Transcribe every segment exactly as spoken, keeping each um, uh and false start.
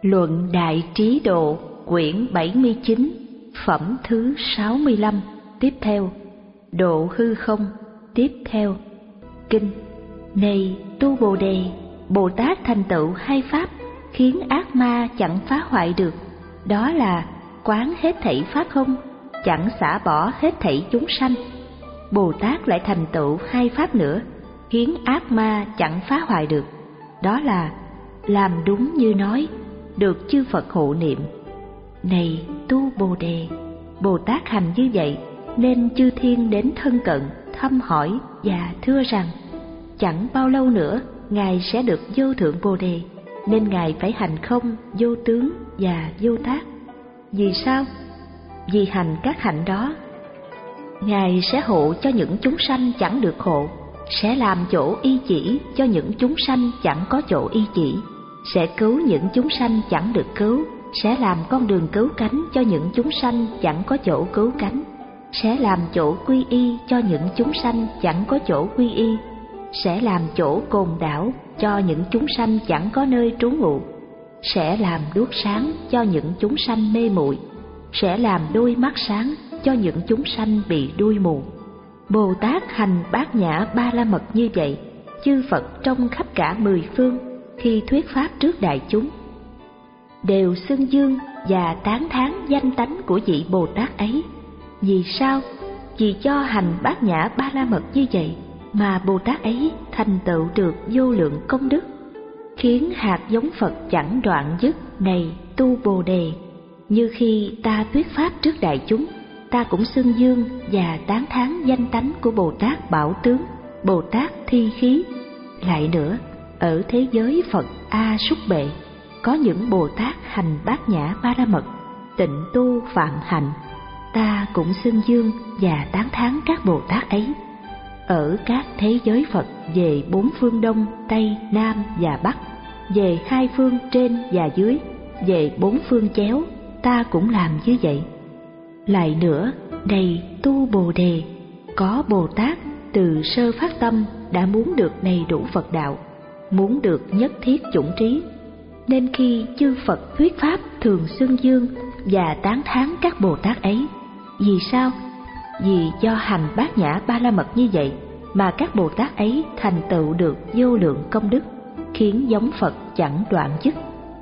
Luận Đại Trí Độ, quyển bảy mươi chín, phẩm thứ sáu mươi lăm, tiếp theo. Độ hư không, tiếp theo. Kinh. Này tu Bồ Đề, Bồ Tát thành tựu hai pháp khiến ác ma chẳng phá hoại được, đó là quán hết thảy pháp không, chẳng xả bỏ hết thảy chúng sanh. Bồ Tát lại thành tựu hai pháp nữa khiến ác ma chẳng phá hoại được, đó là làm đúng như nói, được chư Phật hộ niệm. Này tu Bồ Đề, Bồ Tát hành như vậy nên chư thiên đến thân cận thăm hỏi và thưa rằng chẳng bao lâu nữa Ngài sẽ được vô thượng Bồ Đề, nên Ngài phải hành không, vô tướng và vô tác. Vì sao? Vì hành các hạnh đó, Ngài sẽ hộ cho những chúng sanh chẳng được hộ, sẽ làm chỗ y chỉ cho những chúng sanh chẳng có chỗ y chỉ, sẽ cứu những chúng sanh chẳng được cứu, sẽ làm con đường cứu cánh cho những chúng sanh chẳng có chỗ cứu cánh, sẽ làm chỗ quy y cho những chúng sanh chẳng có chỗ quy y, sẽ làm chỗ cồn đảo cho những chúng sanh chẳng có nơi trú ngụ, sẽ làm đuốc sáng cho những chúng sanh mê muội, sẽ làm đôi mắt sáng cho những chúng sanh bị đuôi mù. Bồ Tát hành bát nhã ba la mật như vậy, chư Phật trong khắp cả mười phương khi thuyết pháp trước đại chúng đều xưng dương và tán thán danh tánh của vị Bồ Tát ấy. Vì sao? Vì cho hành bát nhã ba la mật như vậy mà Bồ Tát ấy thành tựu được vô lượng công đức, khiến hạt giống Phật chẳng đoạn dứt. Này tu Bồ Đề, như khi ta thuyết pháp trước đại chúng, ta cũng xưng dương và tán thán danh tánh của Bồ Tát Bảo Tướng, Bồ Tát Thi Khí. Lại nữa, ở thế giới Phật A Súc Bệ có những Bồ Tát hành bát nhã ba la mật, tịnh tu phạm hạnh, ta cũng xưng dương và tán thán các Bồ Tát ấy. Ở các thế giới Phật về bốn phương Đông, Tây, Nam và Bắc, về hai phương trên và dưới, về bốn phương chéo, ta cũng làm như vậy. Lại nữa, này tu Bồ Đề, có Bồ Tát từ sơ phát tâm đã muốn được đầy đủ Phật đạo, muốn được nhất thiết chủng trí, nên khi chư Phật thuyết pháp thường xưng dương và tán thán các Bồ Tát ấy. Vì sao? Vì do hành bát nhã ba la mật như vậy mà các Bồ Tát ấy thành tựu được vô lượng công đức, khiến giống Phật chẳng đoạn dứt.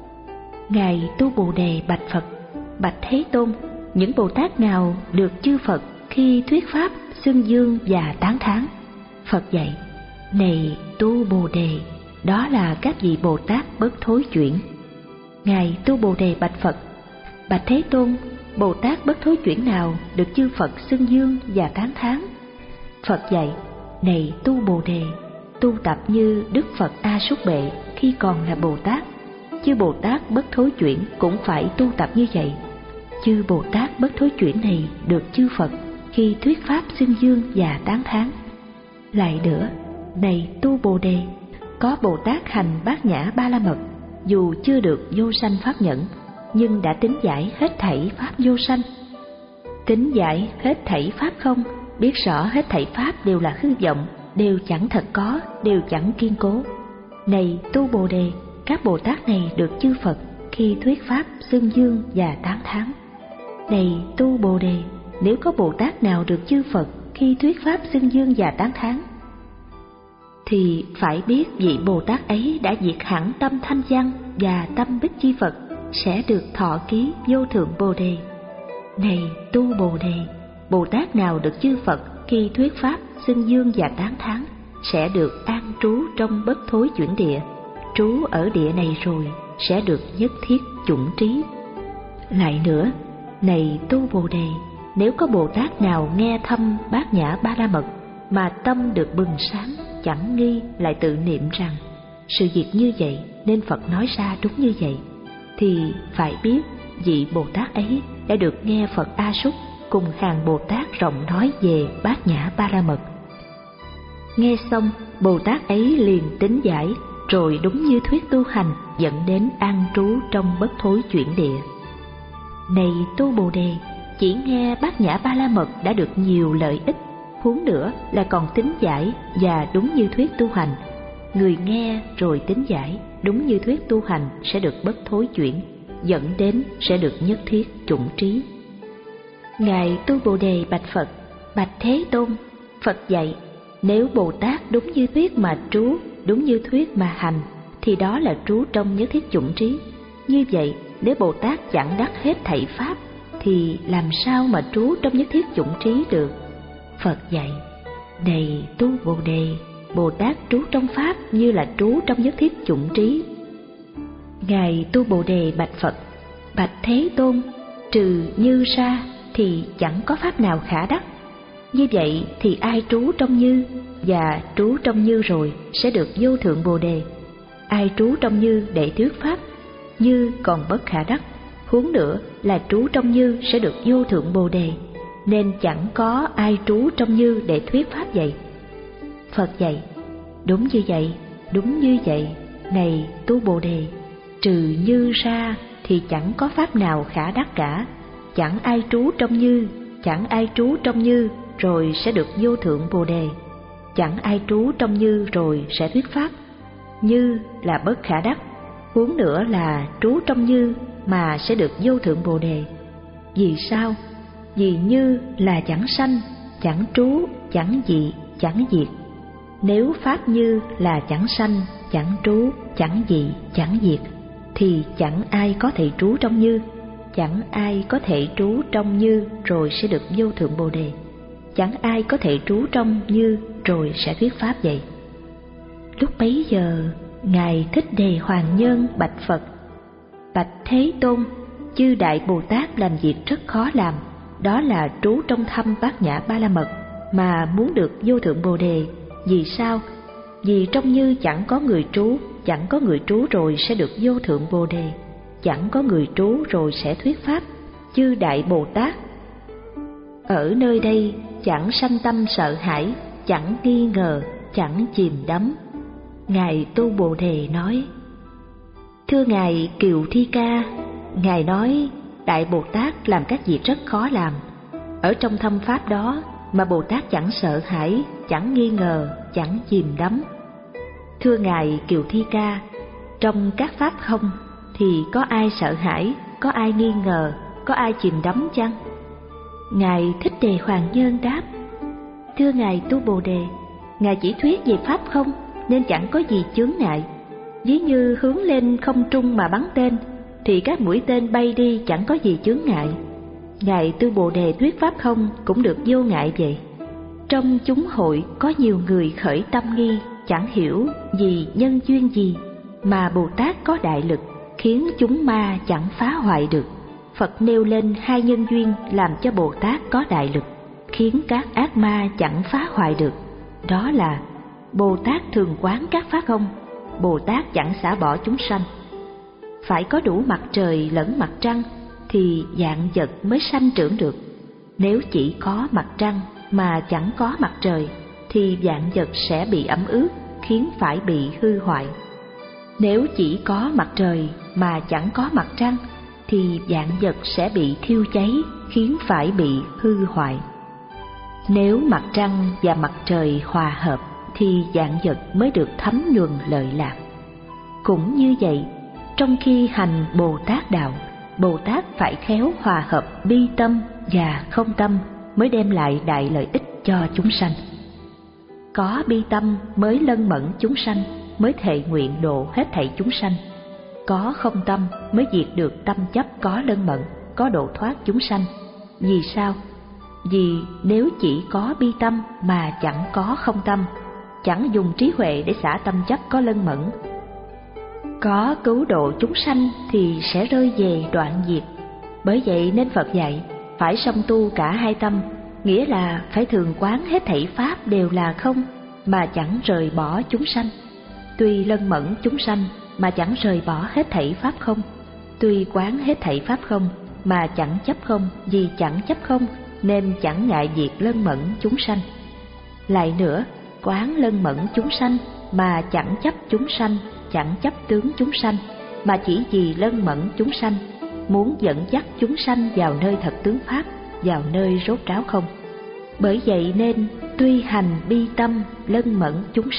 Ngài tu Bồ Đề bạch Phật: Bạch Thế Tôn, những Bồ Tát nào được chư Phật khi thuyết pháp xưng dương và tán thán? Phật dạy: Này tu Bồ Đề, đó là các vị Bồ Tát bất thối chuyển. Ngài tu Bồ Đề bạch Phật: Bạch Thế Tôn, Bồ Tát bất thối chuyển nào được chư Phật xưng dương và tán thán? Phật dạy: Này tu Bồ Đề, tu tập như Đức Phật A Súc Bệ khi còn là Bồ Tát, chư Bồ Tát bất thối chuyển cũng phải tu tập như vậy. Chư Bồ Tát bất thối chuyển này được chư Phật khi thuyết pháp xưng dương và tán thán. Lại nữa, này tu Bồ Đề, có Bồ Tát hành bát nhã ba la mật, dù chưa được vô sanh pháp nhẫn, nhưng đã tín giải hết thảy pháp vô sanh. Tín giải hết thảy pháp không, biết rõ hết thảy pháp đều là hư vọng, đều chẳng thật có, đều chẳng kiên cố. Này tu Bồ Đề, các Bồ Tát này được chư Phật khi thuyết pháp xưng dương và tán thán. Này tu Bồ Đề, nếu có Bồ Tát nào được chư Phật khi thuyết pháp xưng dương và tán thán, thì phải biết vị Bồ Tát ấy đã diệt hẳn tâm thanh văn và tâm bích chi Phật, sẽ được thọ ký vô thượng Bồ Đề. Này tu Bồ Đề, Bồ Tát nào được chư Phật khi thuyết pháp xưng dương và tán thán, sẽ được an trú trong bất thối chuyển địa, trú ở địa này rồi sẽ được nhất thiết chủng trí. Lại nữa, này tu Bồ Đề, nếu có Bồ Tát nào nghe thâm bát nhã ba la mật mà tâm được bừng sáng, chẳng nghi, lại tự niệm rằng sự việc như vậy nên Phật nói ra đúng như vậy, thì phải biết vị Bồ Tát ấy đã được nghe Phật A Súc cùng hàng Bồ Tát rộng nói về bát nhã ba la mật. Nghe xong, Bồ Tát ấy liền tín giải, rồi đúng như thuyết tu hành, dẫn đến an trú trong bất thối chuyển địa. Này tu Bồ Đề, chỉ nghe bát nhã ba la mật đã được nhiều lợi ích, huống nữa là còn tín giải và đúng như thuyết tu hành, người nghe rồi tín giải, đúng như thuyết tu hành sẽ được bất thối chuyển, dẫn đến sẽ được nhất thiết chủng trí. Ngài Tu Bồ Đề bạch Phật: Bạch Thế Tôn, Phật dạy, nếu Bồ Tát đúng như thuyết mà trú, đúng như thuyết mà hành, thì đó là trú trong nhất thiết chủng trí. Như vậy, nếu Bồ Tát chẳng đắc hết thảy pháp, thì làm sao mà trú trong nhất thiết chủng trí được? Phật dạy: Này Tu Bồ Đề, Bồ Tát trú trong pháp như là trú trong nhất thiết chủng trí. Ngài Tu Bồ Đề bạch Phật: Bạch Thế Tôn, trừ như sa thì chẳng có pháp nào khả đắc. Như vậy thì ai trú trong như và trú trong như rồi sẽ được vô thượng Bồ Đề. Ai trú trong như để thuyết pháp, như còn bất khả đắc, huống nữa là trú trong như sẽ được vô thượng Bồ Đề, nên chẳng có ai trú trong như để thuyết pháp vậy. Phật dạy: Đúng như vậy, đúng như vậy, này Tu Bồ Đề, trừ như ra thì chẳng có pháp nào khả đắc cả. Chẳng ai trú trong như, chẳng ai trú trong như rồi sẽ được vô thượng Bồ Đề. Chẳng ai trú trong như rồi sẽ thuyết pháp. Như là bất khả đắc, huống nữa là trú trong như mà sẽ được vô thượng Bồ Đề. Vì sao? Vì như là chẳng sanh, chẳng trú, chẳng dị, chẳng diệt. Nếu pháp như là chẳng sanh, chẳng trú, chẳng dị, chẳng diệt, thì chẳng ai có thể trú trong như. Chẳng ai có thể trú trong như rồi sẽ được vô thượng Bồ Đề. Chẳng ai có thể trú trong như rồi sẽ thuyết pháp vậy. Lúc bấy giờ, Ngài Thích Đề Hoàng Nhân bạch Phật: Bạch Thế Tôn, chư Đại Bồ Tát làm việc rất khó làm, đó là trú trong thâm Bát Nhã Ba La Mật mà muốn được vô thượng Bồ Đề. Vì sao? Vì trong như chẳng có người trú, chẳng có người trú rồi sẽ được vô thượng Bồ Đề. Chẳng có người trú rồi sẽ thuyết pháp. Chư Đại Bồ Tát ở nơi đây chẳng sanh tâm sợ hãi, chẳng nghi ngờ, chẳng chìm đắm. Ngài Tu Bồ Đề nói: Thưa Ngài Kiều Thi Ca, Ngài nói Đại Bồ Tát làm các việc rất khó làm. Ở trong thâm pháp đó mà Bồ Tát chẳng sợ hãi, chẳng nghi ngờ, chẳng chìm đắm. Thưa Ngài Kiều Thi Ca, trong các pháp không thì có ai sợ hãi, có ai nghi ngờ, có ai chìm đắm chăng? Ngài Thích Đề Hoàng Nhân đáp: Thưa Ngài Tu Bồ Đề, Ngài chỉ thuyết về pháp không nên chẳng có gì chướng ngại. Ví như hướng lên không trung mà bắn tên thì các mũi tên bay đi chẳng có gì chướng ngại. Ngài Tu Bồ Đề thuyết pháp không cũng được vô ngại vậy. Trong chúng hội có nhiều người khởi tâm nghi, chẳng hiểu vì nhân duyên gì mà Bồ Tát có đại lực khiến chúng ma chẳng phá hoại được. Phật nêu lên hai nhân duyên làm cho Bồ Tát có đại lực khiến các ác ma chẳng phá hoại được. Đó là Bồ Tát thường quán các pháp không, Bồ Tát chẳng xả bỏ chúng sanh. Phải có đủ mặt trời lẫn mặt trăng thì vạn vật mới sanh trưởng được. Nếu chỉ có mặt trăng mà chẳng có mặt trời thì vạn vật sẽ bị ẩm ướt, khiến phải bị hư hoại. Nếu chỉ có mặt trời mà chẳng có mặt trăng thì vạn vật sẽ bị thiêu cháy, khiến phải bị hư hoại. Nếu mặt trăng và mặt trời hòa hợp thì vạn vật mới được thấm nhuần lợi lạc. Cũng như vậy, trong khi hành Bồ Tát đạo, Bồ Tát phải khéo hòa hợp bi tâm và không tâm mới đem lại đại lợi ích cho chúng sanh. Có bi tâm mới lân mẫn chúng sanh, mới thệ nguyện độ hết thảy chúng sanh. Có không tâm mới diệt được tâm chấp có lân mẫn, có độ thoát chúng sanh. Vì sao? Vì nếu chỉ có bi tâm mà chẳng có không tâm, chẳng dùng trí huệ để xả tâm chấp có lân mẫn, có cứu độ chúng sanh thì sẽ rơi về đoạn diệt. Bởi vậy nên Phật dạy phải song tu cả hai tâm, nghĩa là phải thường quán hết thảy pháp đều là không mà chẳng rời bỏ chúng sanh. Tuy lân mẫn chúng sanh mà chẳng rời bỏ hết thảy pháp không, tuy quán hết thảy pháp không mà chẳng chấp không, vì chẳng chấp không nên chẳng ngại việc lân mẫn chúng sanh. Lại nữa, quán lân mẫn chúng sanh mà chẳng chấp chúng sanh, chẳng chấp tướng chúng sanh, mà chỉ vì lân mẫn chúng sanh, muốn dẫn dắt chúng sanh vào nơi thật tướng pháp, vào nơi rốt ráo không. Bởi vậy nên tuy hành bi tâm lân mẫn chúng sanh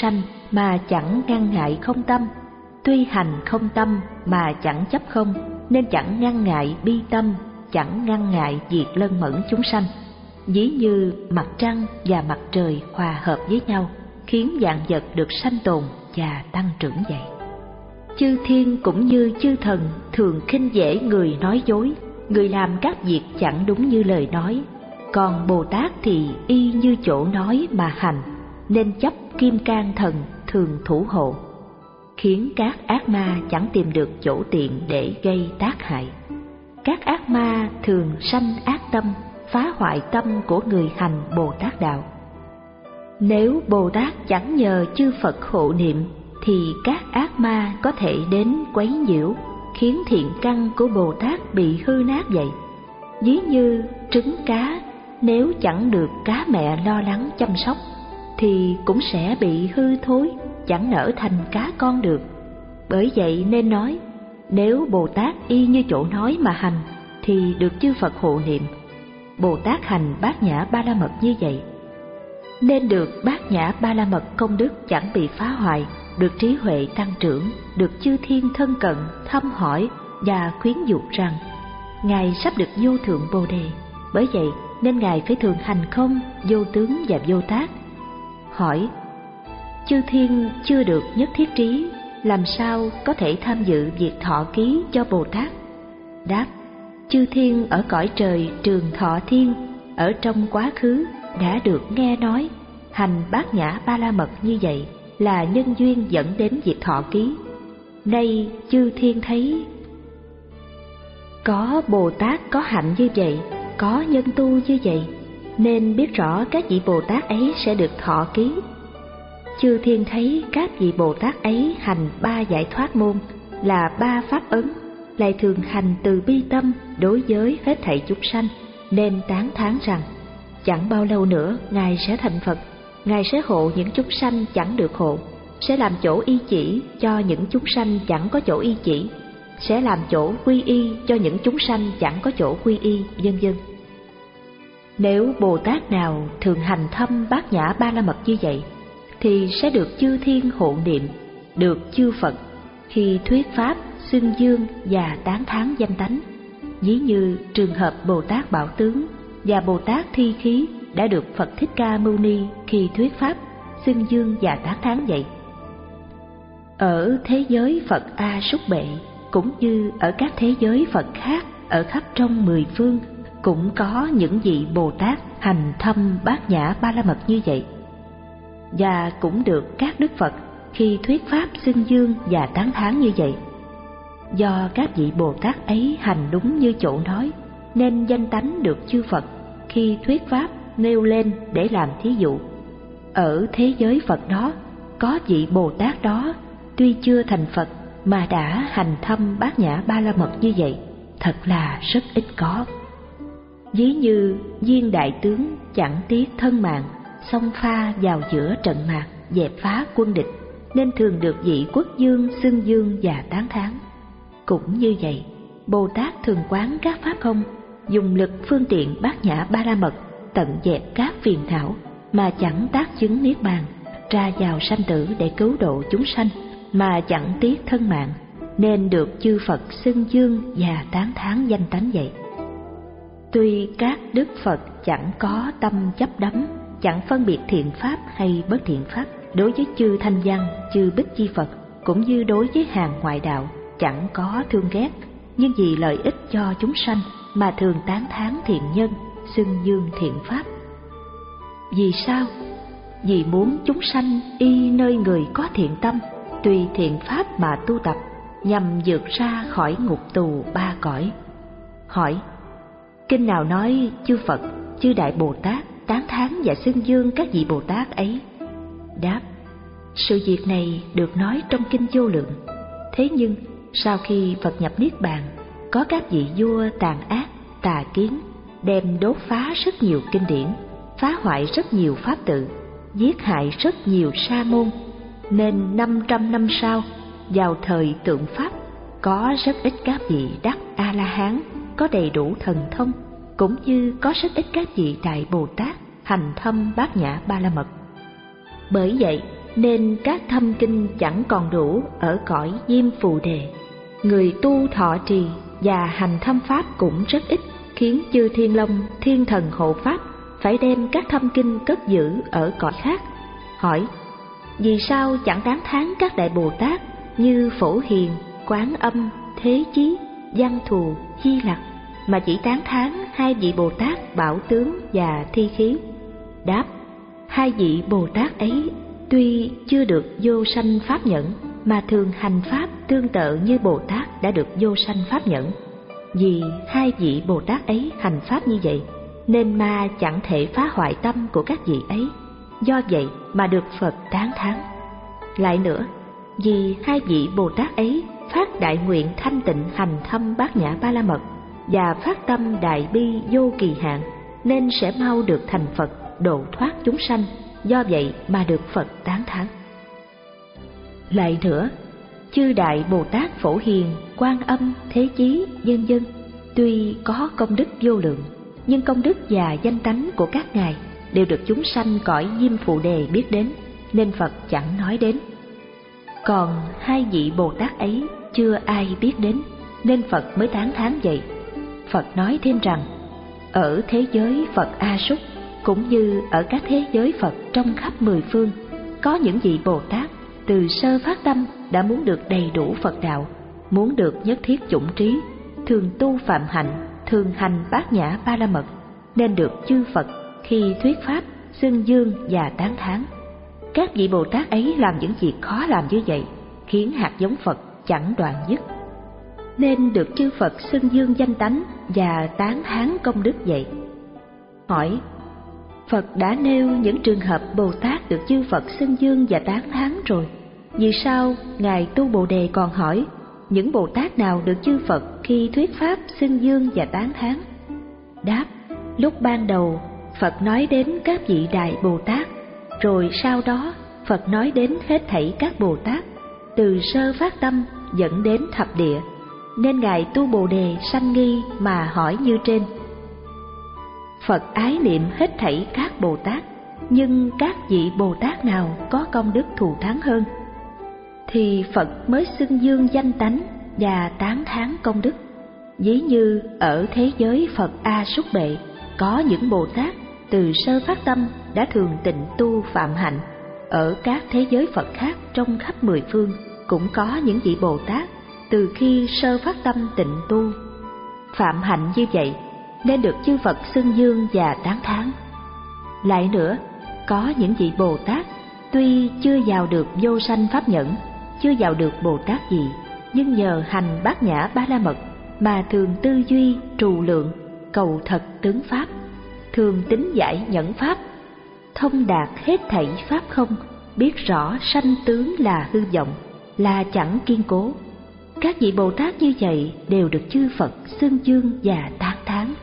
mà chẳng ngăn ngại không tâm, tuy hành không tâm mà chẳng chấp không, nên chẳng ngăn ngại bi tâm, chẳng ngăn ngại việc lân mẫn chúng sanh. Ví như mặt trăng và mặt trời hòa hợp với nhau, khiến vạn vật được sanh tồn và tăng trưởng vậy. Chư thiên cũng như chư thần thường khinh dễ người nói dối, người làm các việc chẳng đúng như lời nói. Còn Bồ Tát thì y như chỗ nói mà hành, nên chấp kim cang thần thường thủ hộ, khiến các ác ma chẳng tìm được chỗ tiện để gây tác hại. Các ác ma thường sanh ác tâm, phá hoại tâm của người hành Bồ Tát đạo. Nếu Bồ Tát chẳng nhờ chư Phật hộ niệm, thì các ác ma có thể đến quấy nhiễu, khiến thiện căn của Bồ Tát bị hư nát vậy. Ví như trứng cá, nếu chẳng được cá mẹ lo lắng chăm sóc, thì cũng sẽ bị hư thối, chẳng nở thành cá con được. Bởi vậy nên nói, nếu Bồ Tát y như chỗ nói mà hành, thì được chư Phật hộ niệm. Bồ Tát hành Bát Nhã Ba La Mật như vậy, nên được Bát Nhã Ba La Mật công đức chẳng bị phá hoại, được trí huệ tăng trưởng, được chư thiên thân cận, thăm hỏi và khuyến dục rằng Ngài sắp được vô thượng Bồ Đề. Bởi vậy nên Ngài phải thường hành không, vô tướng và vô tác. Hỏi: chư thiên chưa được nhất thiết trí, làm sao có thể tham dự việc thọ ký cho Bồ Tát? Đáp: chư thiên ở cõi trời Trường Thọ Thiên, ở trong quá khứ đã được nghe nói hành Bát Nhã Ba La Mật như vậy là nhân duyên dẫn đến việc thọ ký. Nay chư thiên thấy có Bồ Tát có hạnh như vậy, có nhân tu như vậy, nên biết rõ các vị Bồ Tát ấy sẽ được thọ ký. Chư thiên thấy các vị Bồ Tát ấy hành ba giải thoát môn, là ba pháp ấn, lại thường hành từ bi tâm đối với hết thảy chúng sanh, nên tán thán rằng chẳng bao lâu nữa Ngài sẽ thành Phật. Ngài sẽ hộ những chúng sanh chẳng được hộ, sẽ làm chỗ y chỉ cho những chúng sanh chẳng có chỗ y chỉ, sẽ làm chỗ quy y cho những chúng sanh chẳng có chỗ quy y, vân vân. Nếu Bồ Tát nào thường hành thâm Bát Nhã Ba La Mật như vậy, thì sẽ được chư thiên hộ niệm, được chư Phật khi thuyết pháp xưng dương và tán thán danh tánh. Ví như trường hợp Bồ Tát Bảo Tướng và Bồ Tát Thi Khí đã được Phật Thích Ca Mâu Ni khi thuyết pháp xưng dương và tán thán vậy. Ở thế giới Phật A Súc Bệ, cũng như ở các thế giới Phật khác ở khắp trong mười phương, cũng có những vị Bồ Tát hành thâm Bát Nhã Ba La Mật như vậy, và cũng được các Đức Phật khi thuyết pháp xưng dương và tán thán như vậy. Do các vị Bồ Tát ấy hành đúng như chỗ nói, nên danh tánh được chư Phật khi thuyết pháp nêu lên để làm thí dụ. Ở thế giới Phật đó, có vị Bồ Tát đó tuy chưa thành Phật mà đã hành thâm Bát Nhã Ba La Mật như vậy, thật là rất ít có. Ví như Viên đại tướng chẳng tiếc thân mạng, xông pha vào giữa trận mạc, dẹp phá quân địch, nên thường được vị quốc dương xưng dương và tán thán. Cũng như vậy, Bồ Tát thường quán các pháp không, dùng lực phương tiện Bát Nhã Ba La Mật tận dẹp các phiền não mà chẳng tác chứng niết bàn, ra vào sanh tử để cứu độ chúng sanh mà chẳng tiếc thân mạng, nên được chư Phật xưng dương và tán thán danh tánh vậy. Tuy các Đức Phật chẳng có tâm chấp đắm, chẳng phân biệt thiện pháp hay bất thiện pháp, đối với chư Thanh Văn, chư Bích Chi Phật, cũng như đối với hàng ngoại đạo, chẳng có thương ghét, nhưng vì lợi ích cho chúng sanh mà thường tán thán thiện nhân, xưng dương thiện pháp. Vì sao? Vì muốn chúng sanh y nơi người có thiện tâm, tùy thiện pháp mà tu tập, nhằm vượt ra khỏi ngục tù ba cõi. Hỏi: kinh nào nói chư Phật, chư Đại Bồ Tát tán thán và xưng dương các vị Bồ Tát ấy? Đáp: sự việc này được nói trong kinh Vô Lượng. Thế nhưng sau khi Phật nhập Niết Bàn, có các vị vua tàn ác, tà kiến, đem đốt phá rất nhiều kinh điển, phá hoại rất nhiều pháp tự, giết hại rất nhiều sa môn, nên năm trăm năm sau, vào thời tượng pháp, có rất ít các vị đắc A La Hán có đầy đủ thần thông, cũng như có rất ít các vị Đại Bồ Tát hành thâm Bát Nhã Ba La Mật. Bởi vậy nên các thâm kinh chẳng còn đủ ở cõi Diêm Phù Đề. Người tu thọ trì và hành thâm pháp cũng rất ít, khiến chư Thiên Long, Thiên Thần hộ pháp phải đem các thâm kinh cất giữ ở cõi khác. Hỏi: vì sao chẳng tán thán các đại Bồ Tát như Phổ Hiền, Quán Âm, Thế Chí, Văn Thù, Di Lặc, mà chỉ tán thán hai vị Bồ Tát Bảo Tướng và Thi Khí? Đáp: hai vị Bồ Tát ấy tuy chưa được vô sanh pháp nhẫn, mà thường hành pháp tương tự như Bồ Tát đã được vô sanh pháp nhẫn. Vì hai vị Bồ Tát ấy hành pháp như vậy, nên ma chẳng thể phá hoại tâm của các vị ấy, do vậy mà được Phật tán thán. Lại nữa, vì hai vị Bồ Tát ấy phát đại nguyện thanh tịnh hành thâm bát nhã ba la mật và phát tâm đại bi vô kỳ hạn, nên sẽ mau được thành Phật độ thoát chúng sanh, do vậy mà được Phật tán thán. Lại nữa, chư đại Bồ Tát Phổ Hiền, Quan Âm, Thế Chí, vân vân tuy có công đức vô lượng, nhưng công đức và danh tánh của các ngài đều được chúng sanh cõi Diêm Phù Đề biết đến, nên Phật chẳng nói đến. Còn hai vị Bồ Tát ấy chưa ai biết đến, nên Phật mới tán thán vậy. Phật nói thêm rằng, ở thế giới Phật A Súc cũng như ở các thế giới Phật trong khắp mười phương, có những vị Bồ Tát từ sơ phát tâm đã muốn được đầy đủ Phật đạo, muốn được nhất thiết chủng trí, thường tu phạm hạnh, thường hành bát nhã ba la mật, nên được chư Phật khi thuyết pháp xưng dương và tán thán. Các vị Bồ Tát ấy làm những việc khó làm như vậy, khiến hạt giống Phật chẳng đoạn dứt, nên được chư Phật xưng dương danh tánh và tán thán công đức vậy. Hỏi: Phật đã nêu những trường hợp Bồ Tát được chư Phật xưng dương và tán thán rồi, vì sao ngài Tu Bồ Đề còn hỏi những Bồ Tát nào được chư Phật khi thuyết pháp xưng dương và tán thán? Đáp: lúc ban đầu Phật nói đến các vị đại Bồ Tát, rồi sau đó Phật nói đến hết thảy các Bồ Tát, từ sơ phát tâm dẫn đến thập địa, nên ngài Tu Bồ Đề sanh nghi mà hỏi như trên. Phật ái niệm hết thảy các Bồ Tát, nhưng các vị Bồ Tát nào có công đức thù thắng hơn, thì Phật mới xưng dương danh tánh và tán thán công đức. Ví như ở thế giới Phật A Súc Bệ, có những Bồ Tát từ sơ phát tâm đã thường tịnh tu phạm hạnh. Ở các thế giới Phật khác trong khắp mười phương cũng có những vị Bồ Tát từ khi sơ phát tâm tịnh tu phạm hạnh như vậy, nên được chư Phật xưng dương và tán thán. Lại nữa, có những vị Bồ Tát tuy chưa vào được vô sanh pháp nhẫn, chưa vào được Bồ Tát gì, nhưng nhờ hành bát nhã ba la mật mà thường tư duy trù lượng, cầu thật tướng pháp, thường tín giải nhẫn pháp, thông đạt hết thảy pháp không, biết rõ sanh tướng là hư vọng, là chẳng kiên cố. Các vị Bồ Tát như vậy đều được chư Phật xưng dương và tán thán.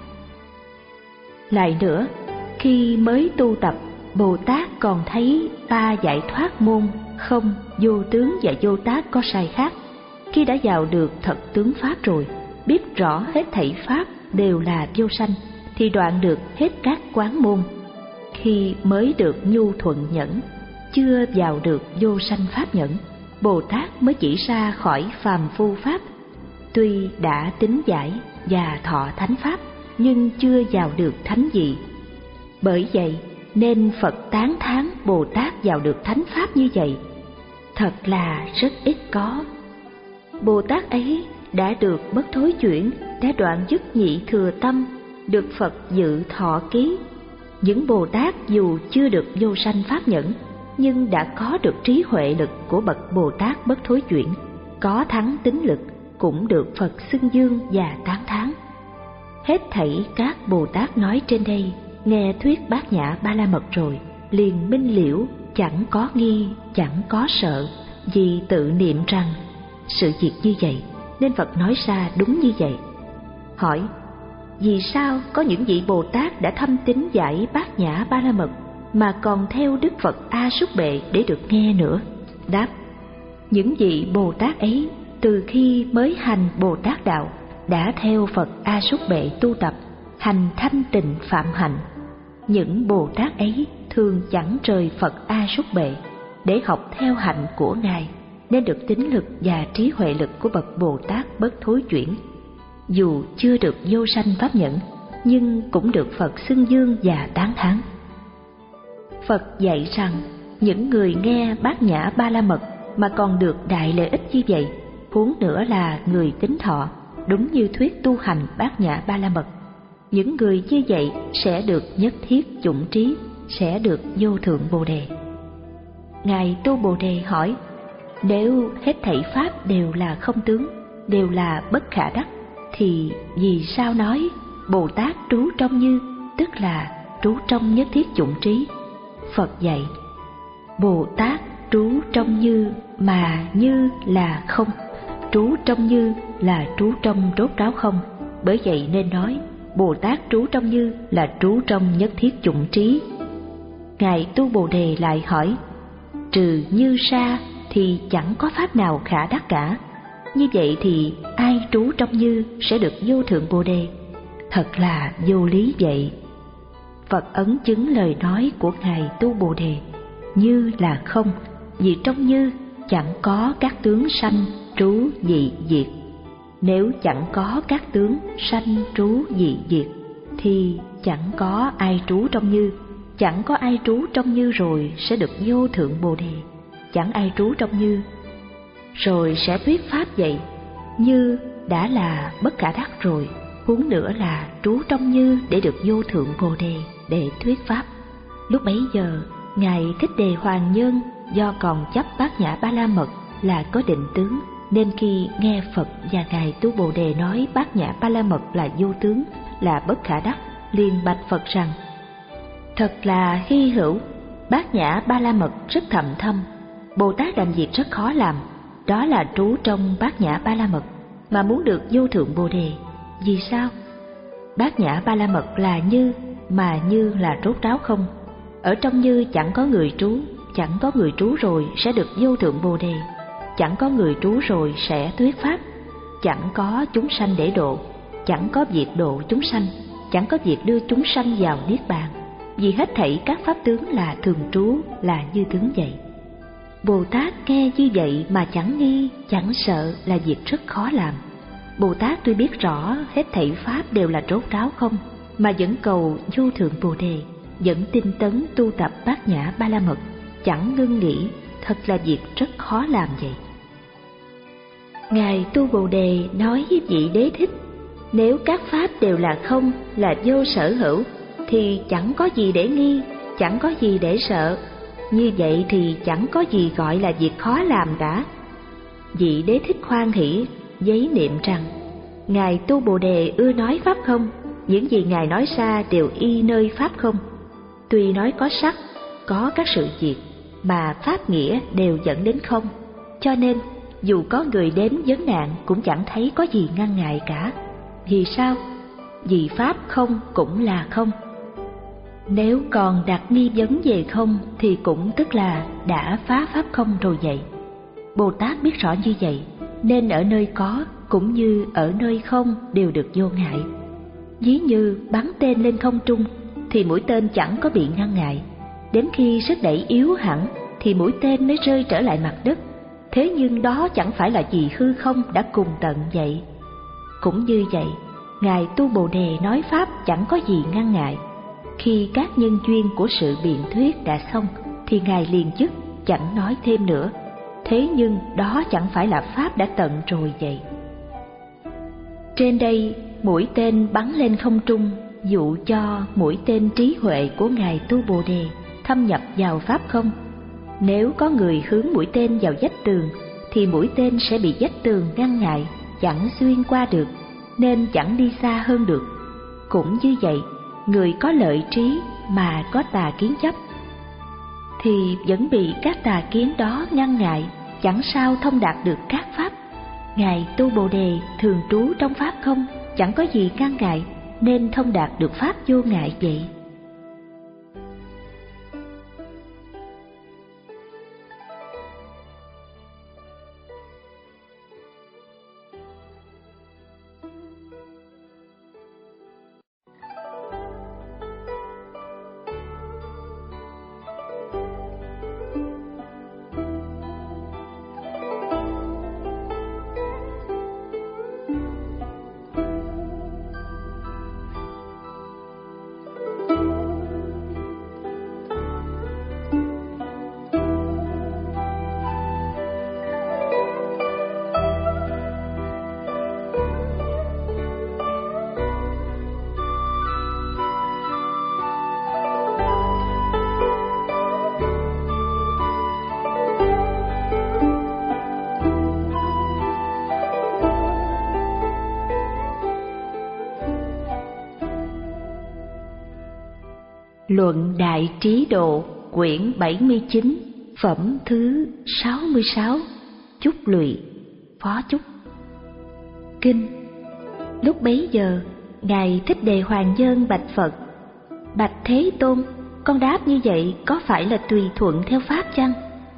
Lại nữa, khi mới tu tập, Bồ Tát còn thấy ba giải thoát môn không, vô tướng và vô tác có sai khác. Khi đã vào được thật tướng pháp rồi, biết rõ hết thảy pháp đều là vô sanh, thì đoạn được hết các quán môn. Khi mới được nhu thuận nhẫn, chưa vào được vô sanh pháp nhẫn, Bồ Tát mới chỉ ra khỏi phàm phu pháp. Tuy đã tín giải và thọ thánh pháp, nhưng chưa vào được thánh vị. Bởi vậy nên Phật tán thán Bồ Tát vào được thánh pháp như vậy, thật là rất ít có. Bồ Tát ấy đã được bất thối chuyển, đã đoạn dứt nhị thừa tâm, được Phật dự thọ ký. Những Bồ Tát dù chưa được vô sanh pháp nhẫn, nhưng đã có được trí huệ lực của bậc Bồ Tát bất thối chuyển, có thắng tín lực, cũng được Phật xưng dương và tán thán. Hết thảy các Bồ Tát nói trên đây, nghe thuyết bát nhã ba la mật rồi, liền minh liễu, chẳng có nghi, chẳng có sợ, vì tự niệm rằng sự việc như vậy, nên Phật nói ra đúng như vậy. Hỏi: vì sao có những vị Bồ Tát đã thâm tín giải bát nhã ba la mật mà còn theo Đức Phật A Súc Bệ để được nghe nữa? Đáp: những vị Bồ Tát ấy từ khi mới hành Bồ Tát đạo đã theo Phật A Súc Bệ tu tập, hành thanh tịnh phạm hạnh. Những Bồ Tát ấy thường chẳng rời Phật A Súc Bệ, để học theo hạnh của Ngài, nên được tín lực và trí huệ lực của bậc Bồ Tát bất thối chuyển. Dù chưa được vô sanh pháp nhẫn, nhưng cũng được Phật xưng dương và tán thán. Phật dạy rằng những người nghe Bát Nhã Ba La Mật mà còn được đại lợi ích như vậy, huống nữa là người tín thọ, đúng như thuyết tu hành Bát Nhã Ba La Mật. Những người như vậy sẽ được nhất thiết chủng trí, sẽ được vô thượng Bồ Đề. Ngài Tu Bồ Đề hỏi: nếu hết thảy pháp đều là không tướng, đều là bất khả đắc, thì vì sao nói Bồ Tát trú trong như, tức là trú trong nhất thiết chủng trí? Phật dạy: Bồ Tát trú trong như mà như là không, trú trong như là trú trong rốt ráo không. Bởi vậy nên nói Bồ Tát trú trong như là trú trong nhất thiết chủng trí. Ngài Tu Bồ Đề lại hỏi: trừ như sa thì chẳng có pháp nào khả đắc cả. Như vậy thì ai trú trong như sẽ được vô thượng Bồ Đề? Thật là vô lý vậy. Phật ấn chứng lời nói của Ngài Tu Bồ Đề: như là không, vì trong như chẳng có các tướng sanh trú dị diệt. Nếu chẳng có các tướng sanh trú dị diệt, thì chẳng có ai trú trong như. Chẳng có ai trú trong như rồi sẽ được vô thượng Bồ Đề. Chẳng ai trú trong như rồi sẽ thuyết pháp vậy. Như đã là bất khả đắc rồi, huống nữa là trú trong như để được vô thượng Bồ Đề, để thuyết pháp. Lúc bấy giờ Ngài Thích Đề Hoàng Nhân do còn chấp Bát Nhã Ba La Mật là có định tướng, nên khi nghe Phật và Ngài Tu Bồ Đề nói Bát Nhã Ba La Mật là vô tướng, là bất khả đắc, liền bạch Phật rằng: thật là hy hữu, Bát Nhã Ba La Mật rất thậm thâm, Bồ Tát làm việc rất khó làm, đó là trú trong Bát Nhã Ba La Mật mà muốn được vô thượng Bồ Đề. Vì sao? Bát Nhã Ba La Mật là như, mà như là rốt ráo không. Ở trong như chẳng có người trú, chẳng có người trú rồi sẽ được vô thượng Bồ Đề. Chẳng có người trú rồi sẽ thuyết pháp. Chẳng có chúng sanh để độ, chẳng có việc độ chúng sanh, chẳng có việc đưa chúng sanh vào niết bàn. Vì hết thảy các pháp tướng là thường trú, là như tướng vậy. Bồ Tát nghe như vậy mà chẳng nghi, chẳng sợ là việc rất khó làm. Bồ Tát tuy biết rõ hết thảy pháp đều là rốt ráo không, mà vẫn cầu vô thượng Bồ Đề, vẫn tinh tấn tu tập Bát Nhã Ba La Mật, chẳng ngưng nghĩ, thật là việc rất khó làm vậy. Ngài Tu Bồ Đề nói với vị Đế Thích: nếu các pháp đều là không, là vô sở hữu, thì chẳng có gì để nghi, chẳng có gì để sợ. Như vậy thì chẳng có gì gọi là việc khó làm cả. Vị Đế Thích hoan hỷ, giấy niệm rằng: Ngài Tu Bồ Đề ưa nói pháp không, những gì Ngài nói ra đều y nơi pháp không. Tuy nói có sắc, có các sự việc, mà pháp nghĩa đều dẫn đến không. Cho nên dù có người đến vấn nạn cũng chẳng thấy có gì ngăn ngại cả. Vì sao? Vì pháp không cũng là không. Nếu còn đặt nghi vấn về không thì cũng tức là đã phá pháp không rồi vậy. Bồ Tát biết rõ như vậy, nên ở nơi có cũng như ở nơi không đều được vô ngại. Ví như bắn tên lên không trung thì mũi tên chẳng có bị ngăn ngại. Đến khi sức đẩy yếu hẳn thì mũi tên mới rơi trở lại mặt đất. Thế nhưng đó chẳng phải là vì hư không đã cùng tận vậy. Cũng như vậy, Ngài Tu Bồ Đề nói pháp chẳng có gì ngăn ngại. Khi các nhân duyên của sự biện thuyết đã xong thì Ngài liền dứt, chẳng nói thêm nữa. Thế nhưng đó chẳng phải là pháp đã tận rồi vậy. Trên đây, mũi tên bắn lên không trung dụ cho mũi tên trí huệ của Ngài Tu Bồ Đề thâm nhập vào pháp không. Nếu có người hướng mũi tên vào vách tường thì mũi tên sẽ bị vách tường ngăn ngại, chẳng xuyên qua được, nên chẳng đi xa hơn được. Cũng như vậy, người có lợi trí mà có tà kiến chấp thì vẫn bị các tà kiến đó ngăn ngại, chẳng sao thông đạt được các pháp. Ngài Tu Bồ Đề thường trú trong pháp không, chẳng có gì ngăn ngại, nên thông đạt được pháp vô ngại vậy. Luận Đại Trí Độ, quyển bảy mươi chín, phẩm thứ sáu mươi sáu, Chúc Lụy, Phó Chúc. Kinh. Lúc bấy giờ, Ngài Thích Đề Hoàng Nhân bạch Phật: Bạch Thế Tôn, con đáp như vậy có phải là tùy thuận theo Pháp chăng?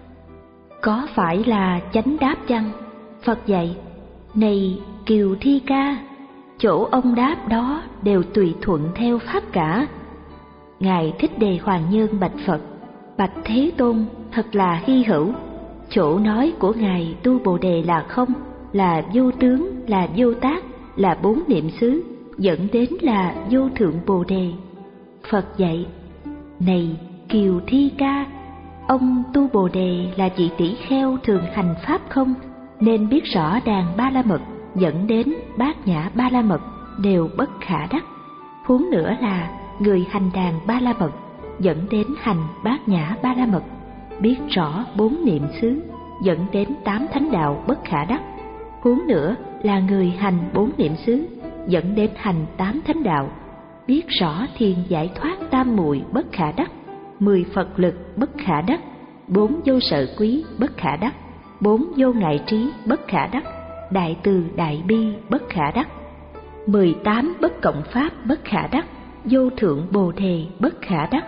Có phải là chánh đáp chăng? Phật dạy: Này Kiều Thi Ca, chỗ ông đáp đó đều tùy thuận theo Pháp cả. Ngài Thích Đề Hoàng Nhân bạch Phật: Bạch Thế Tôn, thật là hy hữu. Chỗ nói của Ngài tu Bồ Đề là không, là vô tướng, là vô tác, là bốn niệm xứ, dẫn đến là vô thượng Bồ Đề. Phật dạy: Này Kiều Thi Ca, ông tu Bồ Đề là vị tỷ kheo thường hành Pháp không, nên biết rõ đàn ba la mật dẫn đến bát nhã ba la mật đều bất khả đắc. Huống nữa là người hành đàn ba la mật dẫn đến hành bát nhã ba la mật, biết rõ bốn niệm xứ dẫn đến tám thánh đạo bất khả đắc. Huống nữa là người hành bốn niệm xứ dẫn đến hành tám thánh đạo, biết rõ thiền giải thoát tam muội bất khả đắc, mười Phật lực bất khả đắc, bốn vô sợ quý bất khả đắc, bốn vô ngại trí bất khả đắc, đại từ đại bi bất khả đắc, mười tám bất cộng pháp bất khả đắc, vô thượng Bồ Đề bất khả đắc,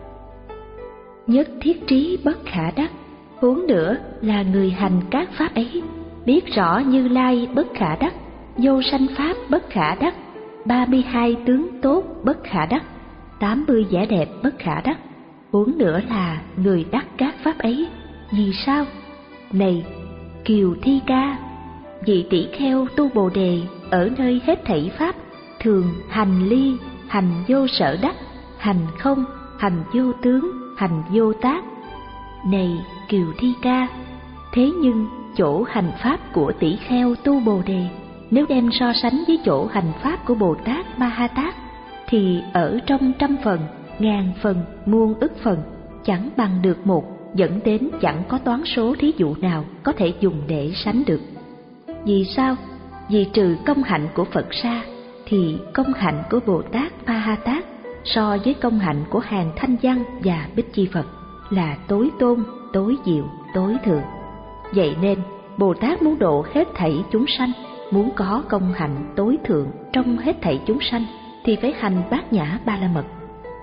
nhất thiết trí bất khả đắc. Huống nữa là người hành các pháp ấy, biết rõ Như Lai bất khả đắc, vô sanh pháp bất khả đắc, ba mươi hai tướng tốt bất khả đắc, tám mươi vẻ đẹp bất khả đắc. Huống nữa là người đắc các pháp ấy. Vì sao? Này Kiều Thi Ca, vị tỷ kheo tu Bồ Đề ở nơi hết thảy pháp thường hành ly, hành vô sở đắc, hành không, hành vô tướng, hành vô tác. Này Kiều Thi Ca, thế nhưng chỗ hành pháp của tỷ kheo tu Bồ Đề nếu đem so sánh với chỗ hành pháp của Bồ Tát Ma Ha Tát thì ở trong trăm phần, ngàn phần, muôn ức phần chẳng bằng được một, dẫn đến chẳng có toán số thí dụ nào có thể dùng để sánh được. Vì sao? Vì trừ công hạnh của Phật ra thì công hạnh của Bồ Tát Ma Ha Tát so với công hạnh của hàng Thanh Văn và Bích Chi Phật là tối tôn, tối diệu, tối thượng. Vậy nên Bồ Tát muốn độ hết thảy chúng sanh, muốn có công hạnh tối thượng trong hết thảy chúng sanh thì phải hành bát nhã ba la mật.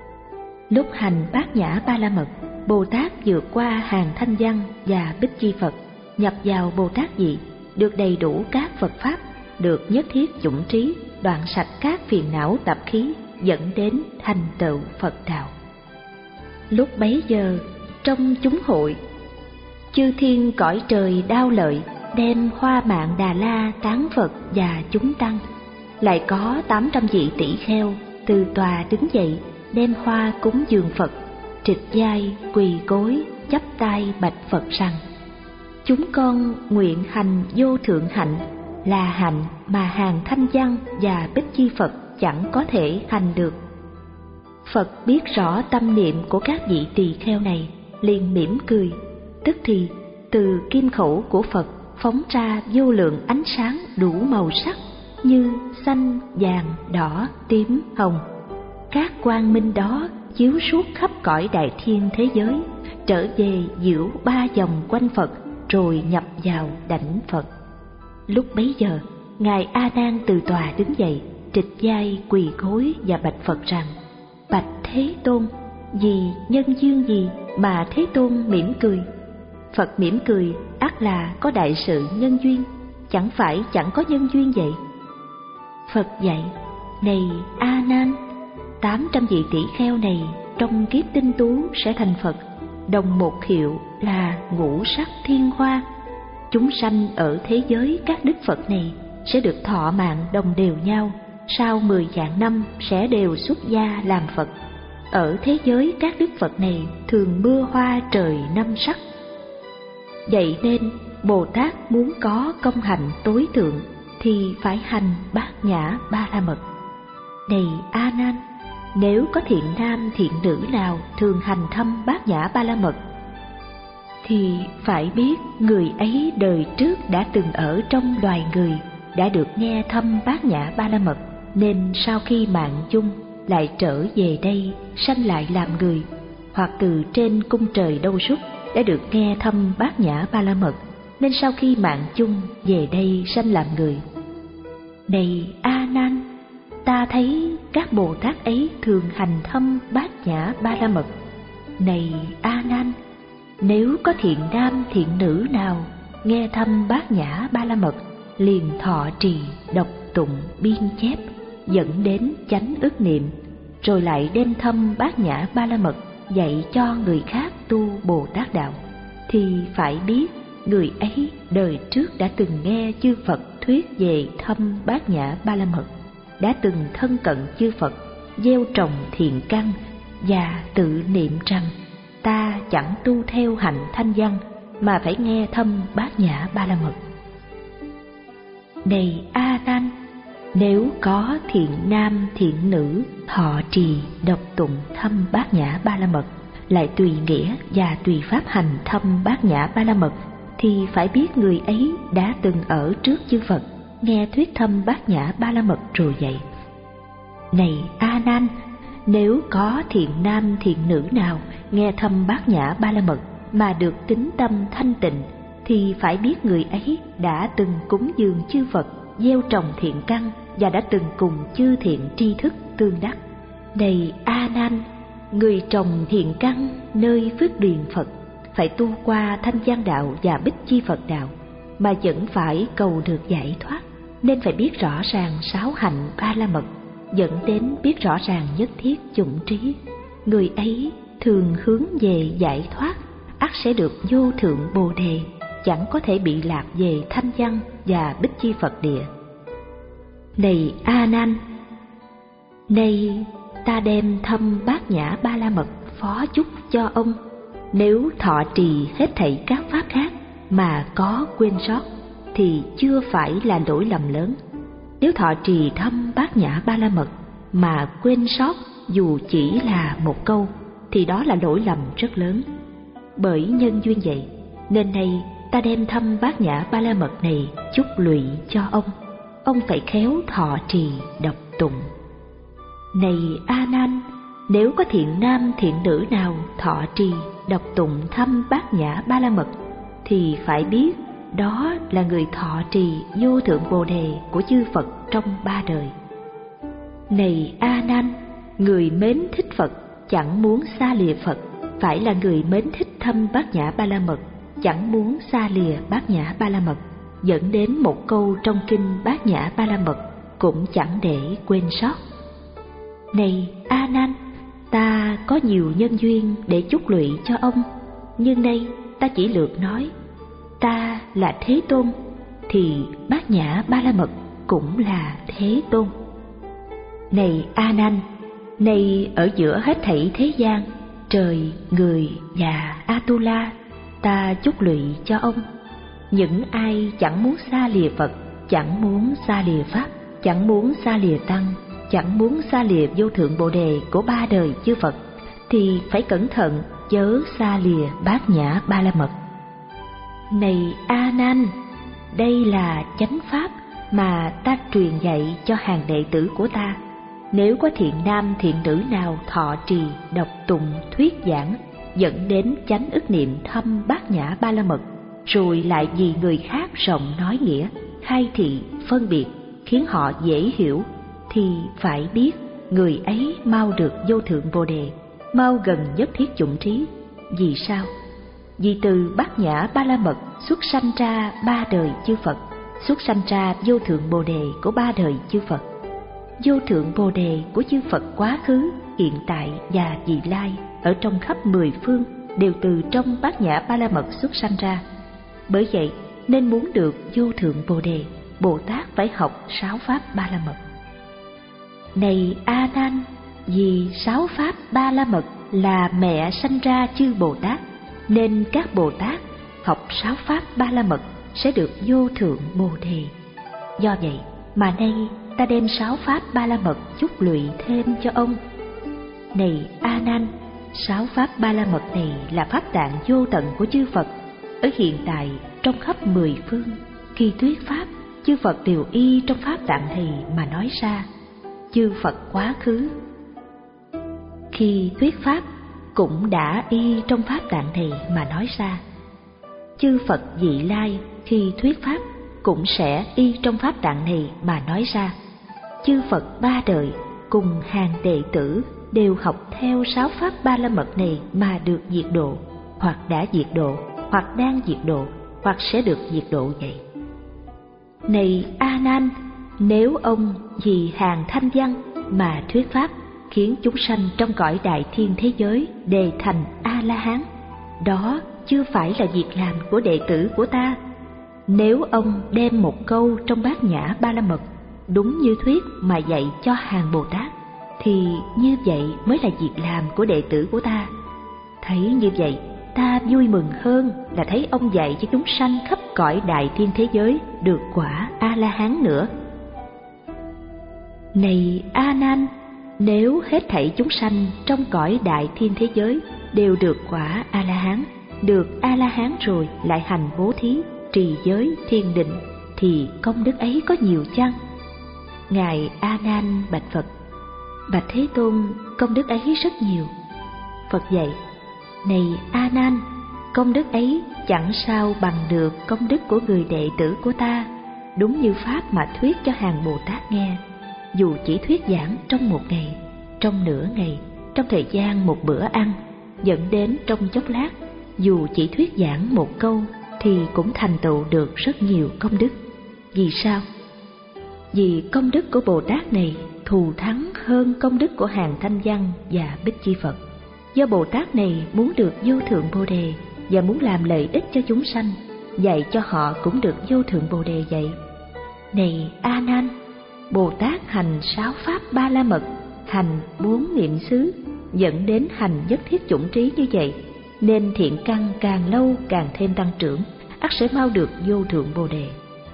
Lúc hành bát nhã ba la mật, Bồ Tát vượt qua hàng Thanh Văn và Bích Chi Phật, nhập vào Bồ Tát vị, được đầy đủ các Phật pháp, được nhất thiết chủng trí, đoạn sạch các phiền não tập khí, dẫn đến thành tựu Phật đạo. Lúc bấy giờ, trong chúng hội, chư thiên cõi trời đao lợi đem hoa mạng Đà La tán Phật và chúng tăng. Lại có tám trăm vị tỷ kheo từ tòa đứng dậy đem hoa cúng dường Phật, trịch vai quỳ gối chắp tay bạch Phật rằng: Chúng con nguyện hành vô thượng hạnh, là hạnh mà hàng Thanh Văn và Bích Chi Phật chẳng có thể hành được. Phật biết rõ tâm niệm của các vị tỳ kheo này, liền mỉm cười. Tức thì từ kim khẩu của Phật phóng ra vô lượng ánh sáng đủ màu sắc như xanh, vàng, đỏ, tím, hồng. Các quang minh đó chiếu suốt khắp cõi đại thiên thế giới, trở về diễu ba vòng quanh Phật, rồi nhập vào đảnh Phật. Lúc bấy giờ, Ngài A Nan từ tòa đứng dậy, trịch vai quỳ gối và bạch Phật rằng: Bạch Thế Tôn, vì nhân duyên gì mà Thế Tôn mỉm cười? Phật mỉm cười ắt là có đại sự nhân duyên, chẳng phải chẳng có nhân duyên vậy. Phật dạy: Này A Nan, tám trăm vị tỷ kheo này trong kiếp tinh tú sẽ thành Phật, đồng một hiệu là ngũ sắc thiên hoa. Chúng sanh ở thế giới các đức Phật này sẽ được thọ mạng đồng đều nhau, sau mười vạn năm sẽ đều xuất gia làm Phật. Ở thế giới các đức Phật này thường mưa hoa trời năm sắc. Vậy nên Bồ Tát muốn có công hạnh tối thượng thì phải hành bát nhã ba la mật. Này A Nan, nếu có thiện nam thiện nữ nào thường hành thâm bát nhã ba la mật thì phải biết người ấy đời trước đã từng ở trong loài người, đã được nghe thâm bát nhã ba la mật, nên sau khi mạng chung lại trở về đây sanh lại làm người, hoặc từ trên cung trời đâu sút đã được nghe thâm Bát Nhã Ba La Mật, nên sau khi mạng chung về đây sanh làm người. Này A Nan, ta thấy các Bồ Tát ấy thường hành thâm Bát Nhã Ba La Mật. Này A Nan, nếu có thiện nam thiện nữ nào nghe thâm Bát Nhã Ba La Mật, liền thọ trì đọc tụng biên chép dẫn đến chánh ức niệm, rồi lại đem thâm Bát Nhã Ba La Mật dạy cho người khác tu Bồ Tát đạo, thì phải biết người ấy đời trước đã từng nghe chư Phật thuyết về thâm Bát Nhã Ba La Mật, đã từng thân cận chư Phật, gieo trồng thiện căn và tự niệm rằng ta chẳng tu theo hạnh thanh văn mà phải nghe thâm Bát Nhã Ba La Mật. Này A Nan, nếu có thiện nam thiện nữ thọ trì đọc tụng thâm Bát Nhã Ba La Mật, lại tùy nghĩa và tùy pháp hành thâm Bát Nhã Ba La Mật, thì phải biết người ấy đã từng ở trước chư Phật nghe thuyết thâm Bát Nhã Ba La Mật rồi vậy. Này A Nan, nếu có thiện nam thiện nữ nào nghe thâm Bát Nhã Ba La Mật mà được tín tâm thanh tịnh, thì phải biết người ấy đã từng cúng dường chư Phật, gieo trồng thiện căn và đã từng cùng chư thiện tri thức tương đắc. Này A Nan, người trồng thiện căn nơi phước điền Phật phải tu qua thanh văn đạo và bích chi Phật đạo mà vẫn phải cầu được giải thoát, nên phải biết rõ ràng sáu hạnh Ba La Mật, dẫn đến biết rõ ràng nhất thiết chủng trí. Người ấy thường hướng về giải thoát, ắt sẽ được vô thượng Bồ Đề, chẳng có thể bị lạc về thanh văn và bích chi Phật địa. Này A Nan, nay ta đem thâm Bát Nhã Ba La Mật phó chúc cho ông. Nếu thọ trì hết thảy các pháp khác mà có quên sót thì chưa phải là lỗi lầm lớn. Nếu thọ trì thâm Bát Nhã Ba La Mật mà quên sót dù chỉ là một câu thì đó là lỗi lầm rất lớn. Bởi nhân duyên vậy nên nay ta đem thâm Bát Nhã Ba La Mật này chúc lụy cho ông. Ông phải khéo thọ trì đọc tụng. Này A Nan, nếu có thiện nam thiện nữ nào thọ trì đọc tụng thâm Bát Nhã Ba La Mật, thì phải biết đó là người thọ trì vô thượng Bồ Đề của chư Phật trong ba đời. Này A Nan, người mến thích Phật chẳng muốn xa lìa Phật, phải là người mến thích thâm Bát Nhã Ba La Mật, chẳng muốn xa lìa Bát Nhã Ba La Mật, dẫn đến một câu trong kinh Bát Nhã Ba La Mật cũng chẳng để quên sót. Này A Nan, ta có nhiều nhân duyên để chúc lụy cho ông, nhưng nay ta chỉ lược nói ta là Thế Tôn, thì Bát Nhã Ba La Mật cũng là Thế Tôn. Này A Nan, nay ở giữa hết thảy thế gian, trời, người và Atula, ta chúc lụy cho ông. Những ai chẳng muốn xa lìa Phật, chẳng muốn xa lìa Pháp, chẳng muốn xa lìa Tăng, chẳng muốn xa lìa vô thượng Bồ Đề của ba đời chư Phật, thì phải cẩn thận chớ xa lìa Bát Nhã Ba La Mật. Này A Nan, đây là chánh pháp mà ta truyền dạy cho hàng đệ tử của ta. Nếu có thiện nam thiện nữ nào thọ trì đọc tụng thuyết giảng, dẫn đến chánh ức niệm thâm Bát Nhã Ba La Mật, rồi lại vì người khác rộng nói nghĩa, khai thị phân biệt, khiến họ dễ hiểu, thì phải biết người ấy mau được vô thượng Bồ Đề, mau gần nhất thiết chủng trí. Vì sao? Vì từ Bát Nhã Ba La Mật xuất sanh ra ba đời chư Phật, xuất sanh ra vô thượng Bồ Đề của ba đời chư Phật. Vô thượng Bồ Đề của chư Phật quá khứ, hiện tại và vị lai ở trong khắp mười phương đều từ trong Bát Nhã Ba La Mật xuất sanh ra. Bởi vậy nên muốn được vô thượng Bồ Đề, Bồ Tát phải học sáu pháp Ba La Mật. Này A Nan, vì sáu pháp Ba La Mật là mẹ sanh ra chư Bồ Tát, nên các Bồ Tát học sáu pháp Ba La Mật sẽ được vô thượng Bồ Đề. Do vậy mà nay ta đem sáu pháp Ba La Mật chúc lụy thêm cho ông. Này A Nan, sáu pháp Ba La Mật này là pháp tạng vô tận của chư Phật ở hiện tại trong khắp mười phương. Khi thuyết pháp, chư Phật đều y trong pháp tạng này mà nói ra. Chư Phật quá khứ, khi thuyết pháp cũng đã y trong pháp tạng này mà nói ra. Chư Phật vị lai khi thuyết pháp cũng sẽ y trong pháp tạng này mà nói ra. Chư Phật ba đời cùng hàng đệ tử đều học theo sáu pháp ba la mật này mà được diệt độ, hoặc đã diệt độ, hoặc đang diệt độ, hoặc sẽ được diệt độ vậy. Này A Nan, nếu ông vì hàng thanh văn mà thuyết pháp khiến chúng sanh trong cõi đại thiên thế giới đề thành A La Hán, đó chưa phải là việc làm của đệ tử của ta. Nếu ông đem một câu trong Bát Nhã Ba La Mật đúng như thuyết mà dạy cho hàng Bồ Tát, thì như vậy mới là việc làm của đệ tử của ta. Thấy như vậy, ta vui mừng hơn là thấy ông dạy cho chúng sanh khắp cõi đại thiên thế giới được quả A La Hán nữa. Này A Nan, nếu hết thảy chúng sanh trong cõi đại thiên thế giới đều được quả A La Hán, được A La Hán rồi lại hành bố thí, trì giới, thiền định, thì công đức ấy có nhiều chăng? Ngài A Nan bạch Phật: Bạch Thế Tôn, công đức ấy rất nhiều. Phật dạy: Này A Nan, công đức ấy chẳng sao bằng được công đức của người đệ tử của ta, đúng như pháp mà thuyết cho hàng Bồ Tát nghe. Dù chỉ thuyết giảng trong một ngày, trong nửa ngày, trong thời gian một bữa ăn, dẫn đến trong chốc lát, dù chỉ thuyết giảng một câu thì cũng thành tựu được rất nhiều công đức. Vì sao? Vì công đức của Bồ Tát này thù thắng hơn công đức của hàng Thanh Văn và Bích Chi Phật. Do Bồ Tát này muốn được vô thượng Bồ Đề và muốn làm lợi ích cho chúng sanh, dạy cho họ cũng được vô thượng Bồ Đề vậy. Này A Nan, Bồ Tát hành sáu pháp ba la mật, hành bốn niệm xứ, dẫn đến hành nhất thiết chủng trí như vậy, nên thiện căn càng lâu càng thêm tăng trưởng, ắt sẽ mau được vô thượng Bồ Đề.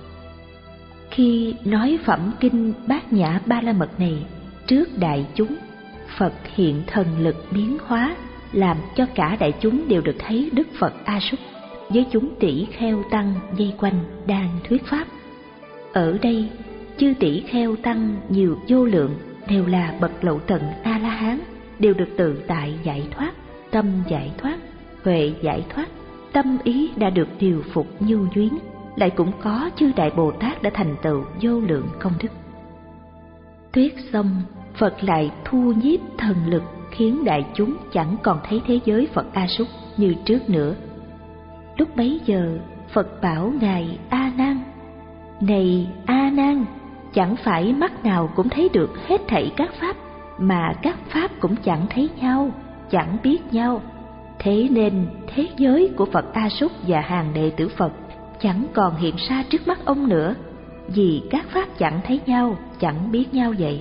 Khi nói phẩm kinh Bát Nhã Ba La Mật này trước đại chúng, Phật hiện thần lực biến hóa, làm cho cả đại chúng đều được thấy Đức Phật A Súc với chúng tỷ kheo tăng vây quanh đang thuyết pháp. Ở đây, chư tỷ kheo tăng nhiều vô lượng đều là bậc lậu tận A La Hán, đều được tự tại giải thoát, tâm giải thoát, huệ giải thoát, tâm ý đã được điều phục nhu nhuyến, lại cũng có chư đại Bồ Tát đã thành tựu vô lượng công đức. Thuyết xong, Phật lại thu nhiếp thần lực khiến đại chúng chẳng còn thấy thế giới Phật A Súc như trước nữa. Lúc bấy giờ, Phật bảo Ngài A Nan: Này A Nan, chẳng phải mắt nào cũng thấy được hết thảy các pháp, mà các pháp cũng chẳng thấy nhau, chẳng biết nhau. Thế nên thế giới của Phật A Súc và hàng đệ tử Phật chẳng còn hiện ra trước mắt ông nữa, vì các pháp chẳng thấy nhau, chẳng biết nhau vậy.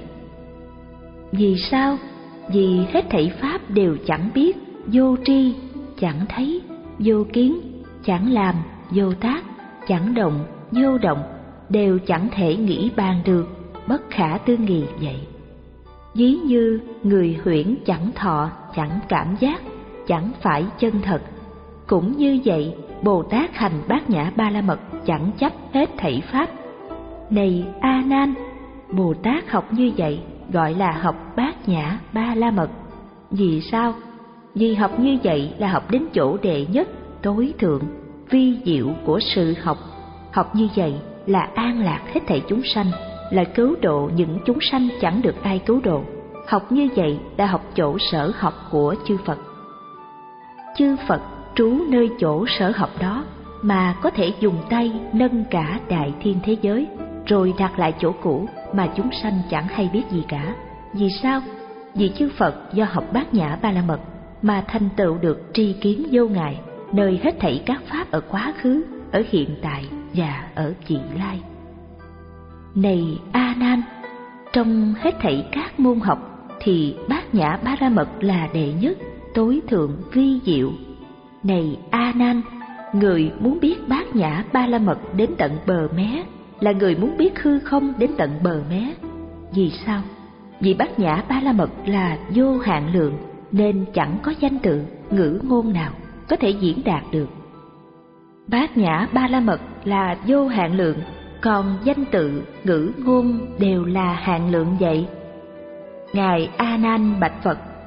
Vì sao? Vì hết thảy pháp đều chẳng biết, vô tri, chẳng thấy, vô kiến, chẳng làm, vô tác, chẳng động, vô động, đều chẳng thể nghĩ bàn được, bất khả tư nghị vậy. Ví như người huyễn chẳng thọ, chẳng cảm giác, chẳng phải chân thật. Cũng như vậy, Bồ Tát hành Bát Nhã Ba La Mật chẳng chấp hết thảy pháp. Này A Nan, Bồ Tát học như vậy gọi là học Bát Nhã Ba La Mật. Vì sao? Vì học như vậy là học đến chỗ đệ nhất, tối thượng, vi diệu của sự học. Học như vậy là an lạc hết thảy chúng sanh, là cứu độ những chúng sanh chẳng được ai cứu độ. Học như vậy là học chỗ sở học của chư Phật. Chư Phật trú nơi chỗ sở học đó mà có thể dùng tay nâng cả đại thiên thế giới, rồi đặt lại chỗ cũ mà chúng sanh chẳng hay biết gì cả. Vì sao? Vì chư Phật do học Bát Nhã Ba La Mật mà thành tựu được tri kiến vô ngại, nơi hết thảy các pháp ở quá khứ, ở hiện tại và ở vị lai. Này A Nan, trong hết thảy các môn học thì Bát Nhã Ba La Mật là đệ nhất, tối thượng, vi diệu. Này A Nan, người muốn biết Bát Nhã Ba La Mật đến tận bờ mé là người muốn biết hư không đến tận bờ mé. Vì sao? Vì Bát Nhã Ba La Mật là vô hạn lượng, nên chẳng có danh tự, ngữ ngôn nào có thể diễn đạt được. Bát Nhã Ba La Mật là vô hạn lượng, còn danh tự, ngữ ngôn đều là hạn lượng vậy. Ngài A Nan bạch Phật: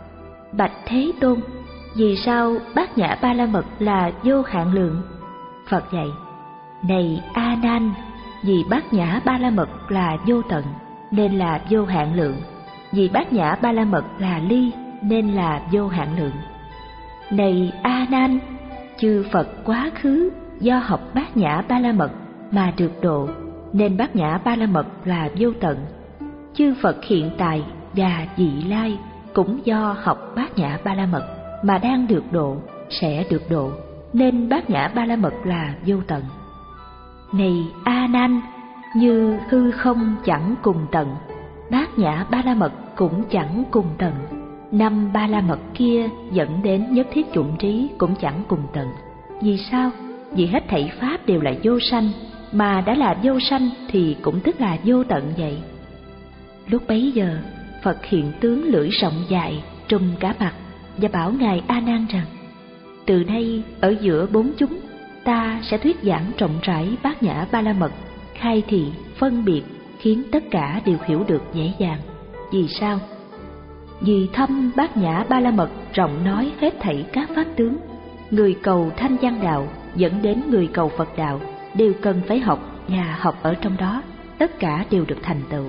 Bạch Thế Tôn, vì sao Bát Nhã Ba La Mật là vô hạn lượng? Phật dạy: Này A Nan, vì Bát Nhã Ba La Mật là vô tận nên là vô hạn lượng, vì Bát Nhã Ba La Mật là ly nên là vô hạn lượng. Này A Nan, chư Phật quá khứ do học Bát Nhã Ba La Mật mà được độ, nên Bát Nhã Ba La Mật là vô tận. Chư Phật hiện tại và vị lai cũng do học Bát Nhã Ba La Mật mà đang được độ, sẽ được độ, nên Bát Nhã Ba La Mật là vô tận. Này A Nan, như hư không chẳng cùng tận, Bát Nhã Ba La Mật cũng chẳng cùng tận. Năm Ba La Mật kia dẫn đến nhất thiết chủng trí cũng chẳng cùng tận. Vì sao? Vì hết thảy pháp đều là vô sanh, mà đã là vô sanh thì cũng tức là vô tận vậy. Lúc bấy giờ, Phật hiện tướng lưỡi rộng dài trùm cả mặt và bảo ngài A Nan rằng: từ nay ở giữa bốn chúng, ta sẽ thuyết giảng rộng rãi Bát Nhã Ba La Mật, khai thị phân biệt, khiến tất cả đều hiểu được dễ dàng. Vì sao? Vì thâm Bát Nhã Ba La Mật rộng nói hết thảy các pháp tướng, người cầu thanh văn đạo dẫn đến người cầu Phật đạo đều cần phải học, và học ở trong đó tất cả đều được thành tựu.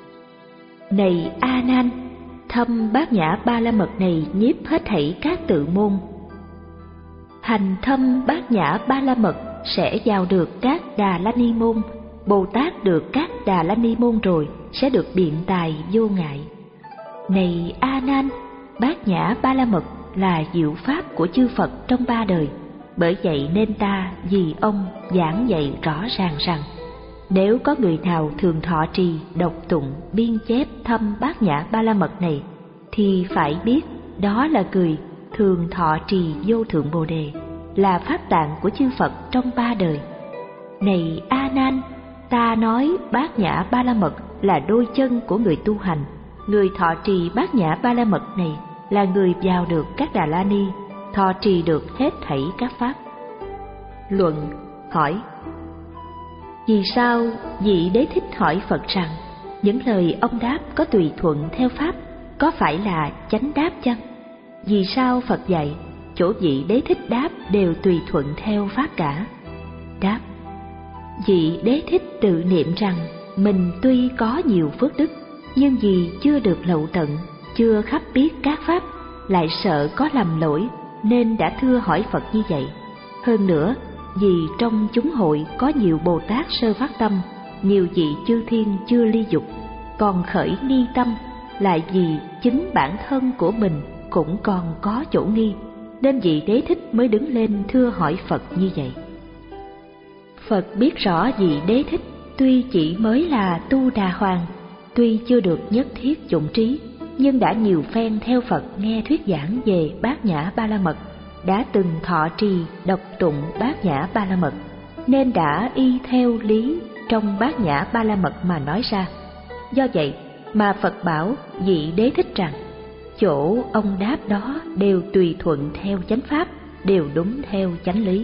Này A Nan, thâm Bát Nhã Ba La Mật này nhiếp hết thảy các tự môn. Hành thâm Bát Nhã Ba La Mật sẽ vào được các Đà La Ni môn. Bồ Tát được các Đà La Ni môn rồi sẽ được biện tài vô ngại. Này A Nan, Bát Nhã Ba La Mật là diệu pháp của chư Phật trong ba đời. Bởi vậy nên ta vì ông giảng dạy rõ ràng rằng, nếu có người nào thường thọ trì, đọc tụng, biên chép thâm Bát Nhã Ba La Mật này, thì phải biết đó là người thường thọ trì vô thượng Bồ Đề, là pháp tạng của chư Phật trong ba đời. Này A Nan, ta nói Bát Nhã Ba La Mật là đôi chân của người tu hành. Người thọ trì Bát Nhã Ba La Mật này là người vào được các Đà La Ni, thọ trì được hết thảy các pháp. Luận hỏi: vì sao vị Đế Thích hỏi Phật rằng những lời ông đáp có tùy thuận theo pháp, có phải là chánh đáp chăng? Vì sao Phật dạy chỗ vị Đế Thích đáp đều tùy thuận theo pháp cả? Đáp: vị Đế Thích tự niệm rằng mình tuy có nhiều phước đức, nhưng vì chưa được lậu tận, chưa khắp biết các pháp, lại sợ có lầm lỗi nên đã thưa hỏi Phật như vậy. Hơn nữa, vì trong chúng hội có nhiều Bồ Tát sơ phát tâm, nhiều vị chư thiên chưa ly dục, còn khởi nghi tâm, lại vì chính bản thân của mình cũng còn có chỗ nghi, nên vị Đế Thích mới đứng lên thưa hỏi Phật như vậy. Phật biết rõ vị Đế Thích tuy chỉ mới là tu đà hoàng, tuy chưa được nhất thiết chủng trí, nhưng đã nhiều phen theo Phật nghe thuyết giảng về Bát Nhã Ba La Mật, đã từng thọ trì đọc tụng Bát Nhã Ba La Mật, nên đã y theo lý trong Bát Nhã Ba La Mật mà nói ra. Do vậy mà Phật bảo vị Đế Thích rằng chỗ ông đáp đó đều tùy thuận theo chánh pháp, đều đúng theo chánh lý.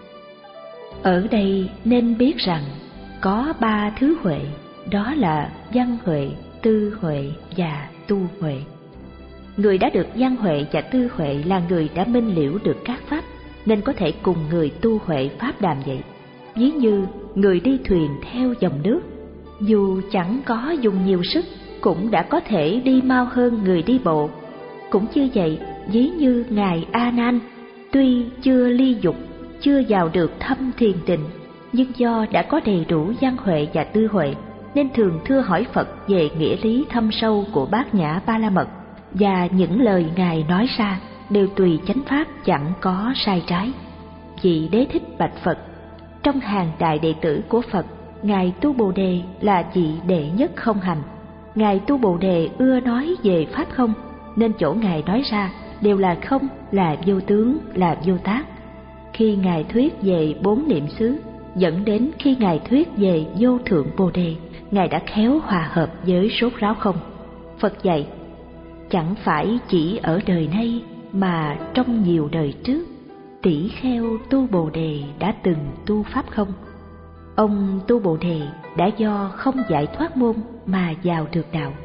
Ở đây nên biết rằng có ba thứ huệ, đó là văn huệ, tư huệ và tu huệ. Người đã được văn huệ và tư huệ là người đã minh liễu được các pháp, nên có thể cùng người tu huệ pháp đàm vậy. Ví như người đi thuyền theo dòng nước, dù chẳng có dùng nhiều sức cũng đã có thể đi mau hơn người đi bộ. Cũng như vậy, ví như ngài A Nan tuy chưa ly dục, chưa vào được thâm thiền định, nhưng do đã có đầy đủ văn huệ và tư huệ, nên thường thưa hỏi Phật về nghĩa lý thâm sâu của Bát Nhã Ba La Mật, và những lời ngài nói ra đều tùy chánh pháp, chẳng có sai trái. Vị Đế Thích bạch Phật: trong hàng đại đệ tử của Phật, ngài tu Bồ Đề là vị đệ nhất không hành. Ngài tu Bồ Đề ưa nói về pháp không, nên chỗ ngài nói ra đều là không, là vô tướng, là vô tác. Khi ngài thuyết về bốn niệm xứ, dẫn đến khi ngài thuyết về vô thượng Bồ Đề, ngài đã khéo hòa hợp với sốt ráo không. Phật dạy: chẳng phải chỉ ở đời nay mà trong nhiều đời trước, tỷ kheo tu Bồ Đề đã từng tu pháp không. Ông tu Bồ Đề đã do không giải thoát môn mà vào được đạo,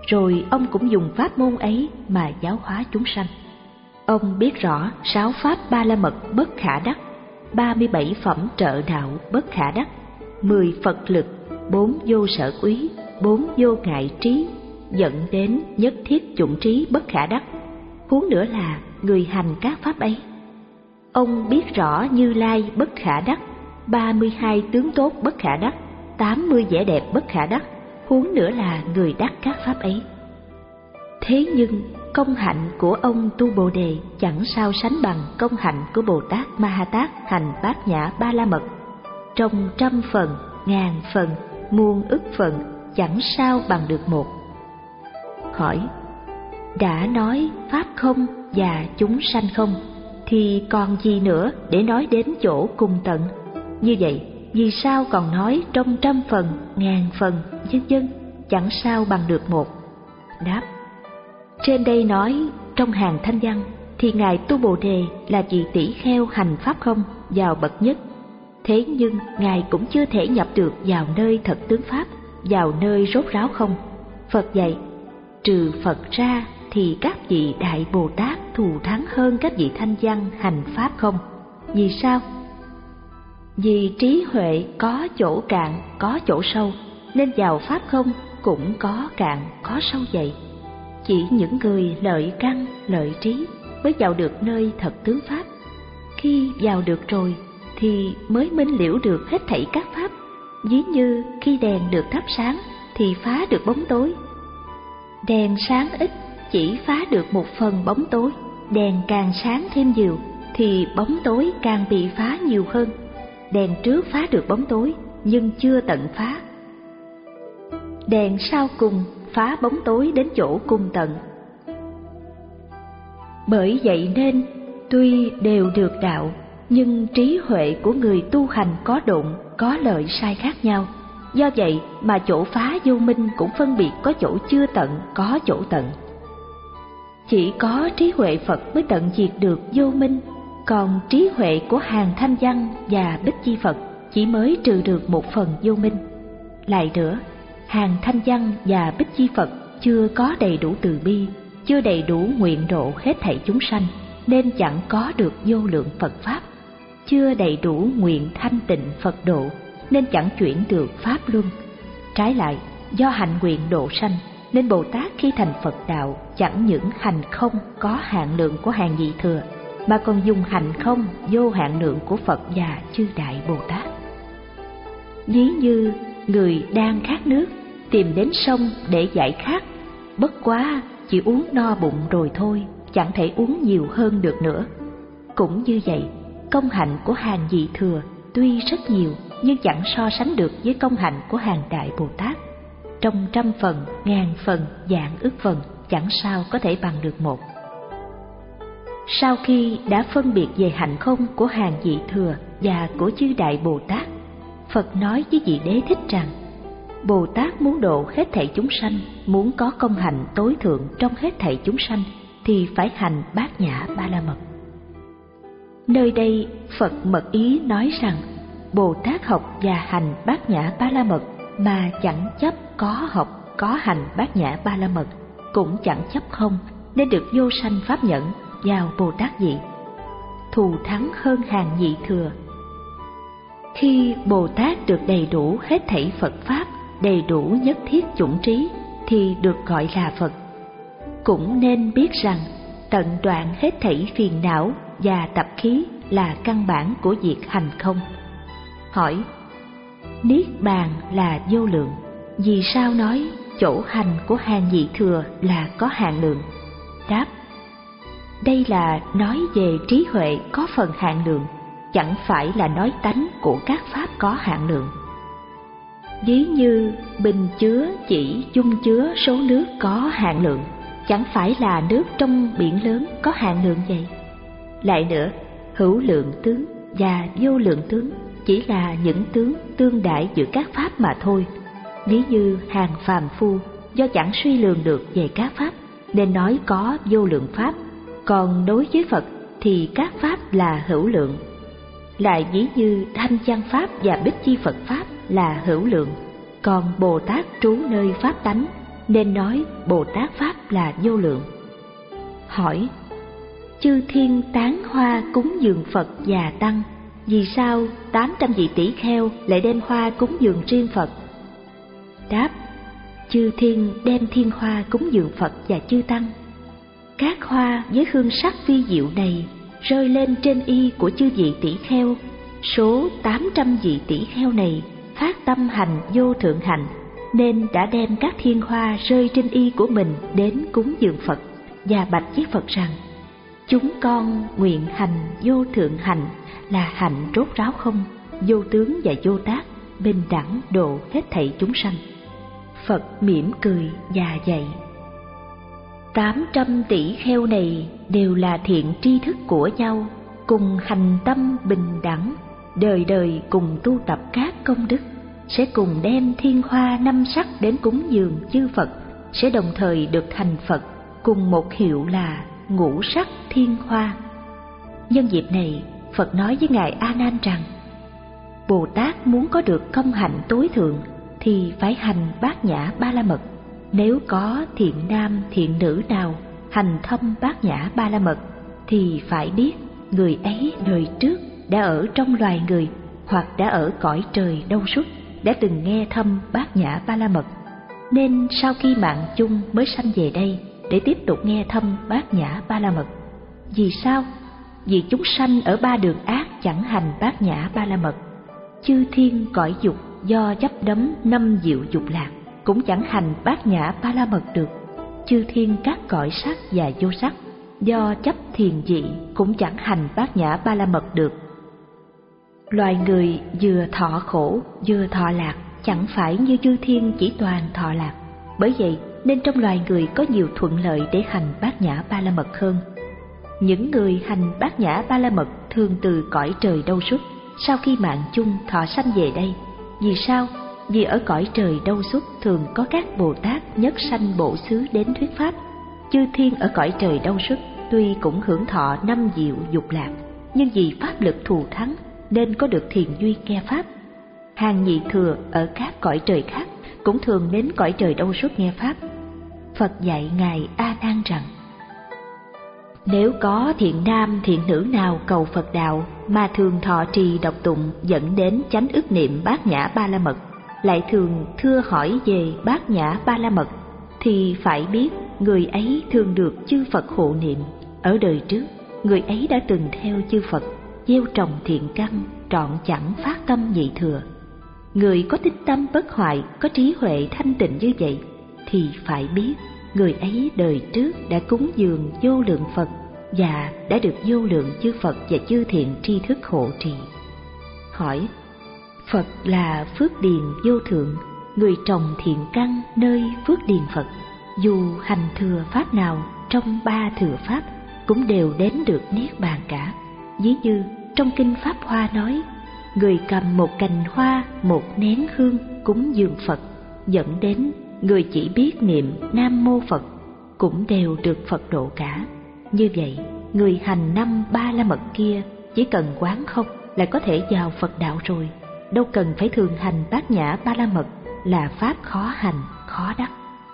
rồi ông cũng dùng pháp môn ấy mà giáo hóa chúng sanh. Ông biết rõ sáu pháp ba la mật bất khả đắc, ba mươi bảy phẩm trợ đạo bất khả đắc, mười Phật lực, bốn vô sở úy, bốn vô ngại trí, dẫn đến nhất thiết chủng trí bất khả đắc. Huống nữa là người hành các pháp ấy. Ông biết rõ Như Lai bất khả đắc, ba mươi hai tướng tốt bất khả đắc, tám mươi vẻ đẹp bất khả đắc. Huống nữa là người đắc các pháp ấy. Thế nhưng công hạnh của ông tu Bồ Đề chẳng sao sánh bằng công hạnh của Bồ Tát Ma Ha Tát hành Bát Nhã Ba La Mật. Trong trăm phần, ngàn phần, muôn ức phần, chẳng sao bằng được một. Hỏi: đã nói pháp không và chúng sanh không, thì còn gì nữa để nói đến chỗ cùng tận? Như vậy, vì sao còn nói trong trăm phần, ngàn phần, vân vân, chẳng sao bằng được một? Đáp: trên đây nói trong hàng thanh văn thì ngài tu Bồ Đề là vị tỷ kheo hành pháp không vào bậc nhất. Thế nhưng ngài cũng chưa thể nhập được vào nơi thật tướng pháp, vào nơi rốt ráo không. Phật dạy: trừ Phật ra thì các vị đại Bồ Tát thù thắng hơn các vị thanh văn hành pháp không. Vì sao? Vì trí huệ có chỗ cạn, có chỗ sâu, nên vào pháp không cũng có cạn, có sâu vậy. Chỉ những người lợi căn, lợi trí mới vào được nơi thật tướng pháp. Khi vào được rồi thì mới minh liễu được hết thảy các pháp. Ví như khi đèn được thắp sáng thì phá được bóng tối. Đèn sáng ít chỉ phá được một phần bóng tối, đèn càng sáng thêm nhiều thì bóng tối càng bị phá nhiều hơn. Đèn trước phá được bóng tối nhưng chưa tận phá, đèn sau cùng phá bóng tối đến chỗ cùng tận. Bởi vậy nên tuy đều được đạo, nhưng trí huệ của người tu hành có độn, có lợi sai khác nhau. Do vậy mà chỗ phá vô minh cũng phân biệt có chỗ chưa tận, có chỗ tận. Chỉ có trí huệ Phật mới tận diệt được vô minh, còn trí huệ của hàng thanh văn và Bích Chi Phật chỉ mới trừ được một phần vô minh. Lại nữa, hàng thanh văn và Bích Chi Phật chưa có đầy đủ từ bi, chưa đầy đủ nguyện độ hết thảy chúng sanh, nên chẳng có được vô lượng Phật Pháp. Chưa đầy đủ nguyện thanh tịnh Phật độ, nên chẳng chuyển được Pháp luân. Trái lại, do hạnh nguyện độ sanh, nên Bồ Tát khi thành Phật đạo chẳng những hành không có hạn lượng của hàng vị thừa, mà còn dùng hành không vô hạn lượng của Phật và chư Đại Bồ Tát. Ví như người đang khát nước, tìm đến sông để giải khát, bất quá chỉ uống no bụng rồi thôi, chẳng thể uống nhiều hơn được nữa. Cũng như vậy, công hạnh của hàng vị thừa tuy rất nhiều, nhưng chẳng so sánh được với công hạnh của hàng Đại Bồ Tát. Trong trăm phần, ngàn phần, vạn ức phần, chẳng sao có thể bằng được một. Sau khi đã phân biệt về hạnh không của hàng vị thừa và của chư Đại Bồ Tát, Phật nói với vị Đế Thích rằng: Bồ Tát muốn độ hết thảy chúng sanh, muốn có công hạnh tối thượng trong hết thảy chúng sanh, thì phải hành Bát Nhã Ba La Mật. Nơi đây Phật mật ý nói rằng Bồ Tát học và hành Bát Nhã Ba La Mật mà chẳng chấp có học có hành Bát Nhã Ba La Mật, cũng chẳng chấp không, nên được vô sanh pháp nhẫn vào Bồ Tát vị, thù thắng hơn hàng vị thừa. Khi Bồ Tát được đầy đủ hết thảy Phật Pháp, đầy đủ nhất thiết chủng trí, thì được gọi là Phật. Cũng nên biết rằng tận đoạn hết thảy phiền não và tập khí là căn bản của việc hành không. Hỏi: Niết bàn là vô lượng, vì sao nói chỗ hành của hàng vị thừa là có hạn lượng? Đáp: đây là nói về trí huệ có phần hạn lượng, chẳng phải là nói tánh của các pháp có hạn lượng. Ví như bình chứa chỉ dung chứa số nước có hạn lượng, chẳng phải là nước trong biển lớn có hạn lượng vậy. Lại nữa, hữu lượng tướng và vô lượng tướng chỉ là những tướng tương đại giữa các pháp mà thôi. Ví như hàng phàm phu do chẳng suy lường được về các pháp nên nói có vô lượng pháp, còn đối với Phật thì các pháp là hữu lượng. Lại ví như thanh văn pháp và Bích Chi Phật pháp là hữu lượng, còn Bồ Tát trú nơi pháp tánh nên nói Bồ Tát Pháp là vô lượng. Hỏi: chư thiên tán hoa cúng dường Phật và Tăng, vì sao tám trăm vị tỷ kheo lại đem hoa cúng dường riêng Phật? Đáp: chư thiên đem thiên hoa cúng dường Phật và chư Tăng. Các hoa với hương sắc vi diệu này rơi lên trên y của chư vị tỷ kheo. Số tám trăm vị tỷ kheo này phát tâm hành vô thượng hạnh, nên đã đem các thiên hoa rơi trên y của mình đến cúng dường Phật và bạch với Phật rằng: chúng con nguyện hành vô thượng hạnh, là hạnh rốt ráo không, vô tướng và vô tác, bình đẳng độ hết thảy chúng sanh. Phật mỉm cười và dạy: tám trăm tỷ kheo này đều là thiện tri thức của nhau, cùng hành tâm bình đẳng, đời đời cùng tu tập các công đức, sẽ cùng đem thiên hoa năm sắc đến cúng dường chư Phật, sẽ đồng thời được thành Phật, cùng một hiệu là ngũ sắc thiên hoa. Nhân dịp này, Phật nói với Ngài A Nan rằng: Bồ Tát muốn có được công hạnh tối thượng thì phải hành bát nhã ba la mật. Nếu có thiện nam thiện nữ nào hành thâm bát nhã ba la mật, thì phải biết người ấy đời trước đã ở trong loài người, hoặc đã ở cõi trời đâu suốt, đã từng nghe thâm bát nhã ba la mật, nên sau khi mạng chung mới sanh về đây để tiếp tục nghe thâm bát nhã ba la mật. Vì sao? Vì chúng sanh ở ba đường ác chẳng hành bát nhã ba la mật. Chư thiên cõi dục do chấp đấm năm diệu dục lạc cũng chẳng hành bát nhã ba la mật được. Chư thiên các cõi sắc và vô sắc do chấp thiền dị cũng chẳng hành bát nhã ba la mật được. Loài người vừa thọ khổ vừa thọ lạc, chẳng phải như chư thiên chỉ toàn thọ lạc. Bởi vậy nên trong loài người có nhiều thuận lợi để hành bát nhã ba la mật hơn. Những người hành bát nhã ba la mật thường từ cõi trời đâu xuất, sau khi mạng chung thọ sanh về đây. Vì sao? Vì ở cõi trời đâu xuất thường có các Bồ Tát nhất sanh bổ xứ đến thuyết pháp. Chư thiên ở cõi trời đâu xuất tuy cũng hưởng thọ năm diệu dục lạc, nhưng vì pháp lực thù thắng nên có được thiền duy nghe pháp. Hàng nhị thừa ở các cõi trời khác cũng thường đến cõi trời đâu xuất nghe pháp. Phật dạy Ngài A Nan rằng: nếu có thiện nam thiện nữ nào cầu Phật đạo mà thường thọ trì đọc tụng dẫn đến chánh ức niệm bát nhã ba la mật, lại thường thưa hỏi về bát nhã ba la mật, thì phải biết người ấy thường được chư Phật hộ niệm. Ở đời trước, người ấy đã từng theo chư Phật gieo trồng thiện căn, trọn chẳng phát tâm nhị thừa. Người có tín tâm bất hoại, có trí huệ thanh tịnh như vậy, thì phải biết người ấy đời trước đã cúng dường vô lượng Phật và đã được vô lượng chư Phật và chư thiện tri thức hộ trì. Hỏi: Phật là phước điền vô thượng, người trồng thiện căn nơi phước điền Phật, dù hành thừa pháp nào trong ba thừa pháp cũng đều đến được niết bàn cả. Ví như trong kinh Pháp Hoa nói: người cầm một cành hoa, một nén hương cúng dường Phật, dẫn đến người chỉ biết niệm Nam Mô Phật cũng đều được Phật độ cả. Như vậy, người hành năm ba la mật kia chỉ cần quán không là có thể vào Phật đạo rồi, đâu cần phải thường hành bát nhã ba la mật là pháp khó hành, khó đắc.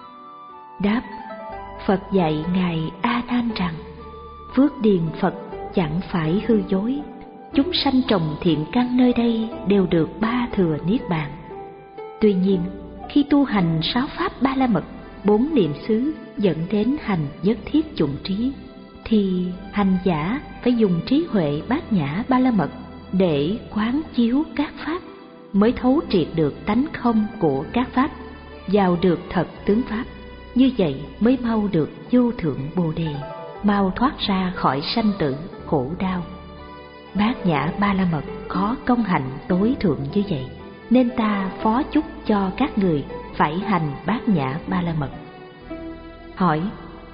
Đáp: Phật dạy Ngài A Nan rằng: phước điền Phật chẳng phải hư dối, chúng sanh trồng thiện căn nơi đây đều được ba thừa niết bàn. Tuy nhiên, khi tu hành sáu pháp ba la mật, bốn niệm xứ dẫn đến hành nhất thiết chủng trí, thì hành giả phải dùng trí huệ bát nhã ba la mật để quán chiếu các pháp, mới thấu triệt được tánh không của các pháp, vào được thật tướng pháp. Như vậy mới mau được vô thượng bồ đề, mau thoát ra khỏi sanh tử khổ đau. Bát nhã ba la mật có công hạnh tối thượng như vậy, nên ta phó chúc cho các người phải hành bát nhã ba la mật. Hỏi: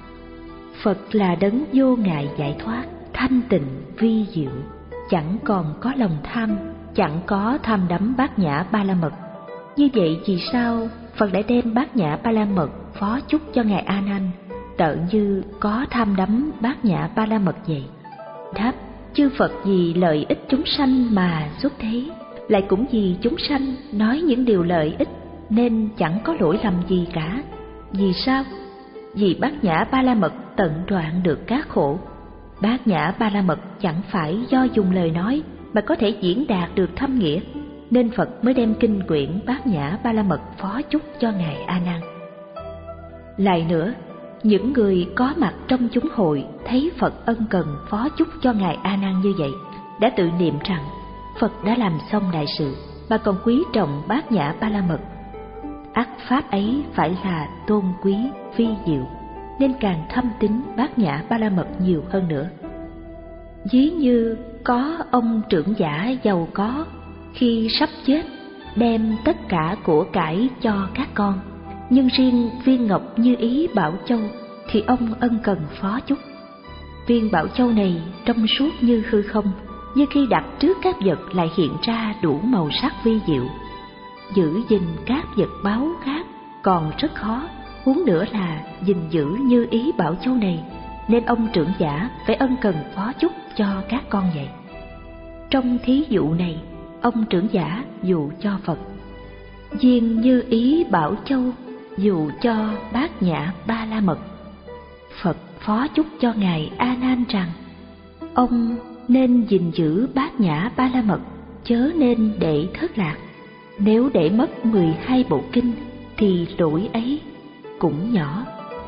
Phật là đấng vô ngại giải thoát, thanh tịnh vi diệu, chẳng còn có lòng tham, chẳng có tham đắm bát nhã ba la mật. Như vậy vì sao Phật lại đem bát nhã ba la mật phó chúc cho Ngài A Nan, tợ như có tham đắm bát nhã ba la mật vậy? Đáp: chư Phật vì lợi ích chúng sanh mà xuất thế, lại cũng vì chúng sanh nói những điều lợi ích, nên chẳng có lỗi lầm gì cả. Vì sao? Vì Bát Nhã Ba La Mật tận đoạn được các khổ. Bát Nhã Ba La Mật chẳng phải do dùng lời nói mà có thể diễn đạt được thâm nghĩa, nên Phật mới đem kinh quyển Bát Nhã Ba La Mật phó chúc cho Ngài A Nan. Lại nữa, những người có mặt trong chúng hội thấy Phật ân cần phó chúc cho Ngài A Nan như vậy, đã tự niệm rằng Phật đã làm xong đại sự, mà còn quý trọng Bát Nhã Ba La Mật. Ắt pháp ấy phải là tôn quý vi diệu, nên càng thâm tín Bát Nhã Ba La Mật nhiều hơn nữa. Ví như có ông trưởng giả giàu có, khi sắp chết đem tất cả của cải cho các con, nhưng riêng viên ngọc như ý Bảo Châu thì ông ân cần phó chúc. Viên Bảo Châu này trong suốt như hư không, như khi đặt trước các vật lại hiện ra đủ màu sắc vi diệu. Giữ gìn các vật báu khác còn rất khó, huống nữa là gìn giữ như ý Bảo Châu này, nên ông trưởng giả phải ân cần phó chúc cho các con vậy. Trong thí dụ này, ông trưởng giả dụ cho Phật viên như ý Bảo Châu, dụ cho Bát Nhã Ba La Mật. Phật phó chúc cho Ngài A Nan rằng ông nên gìn giữ Bát Nhã Ba La Mật, chớ nên để thất lạc. Nếu để mất mười hai bộ kinh thì lỗi ấy cũng nhỏ,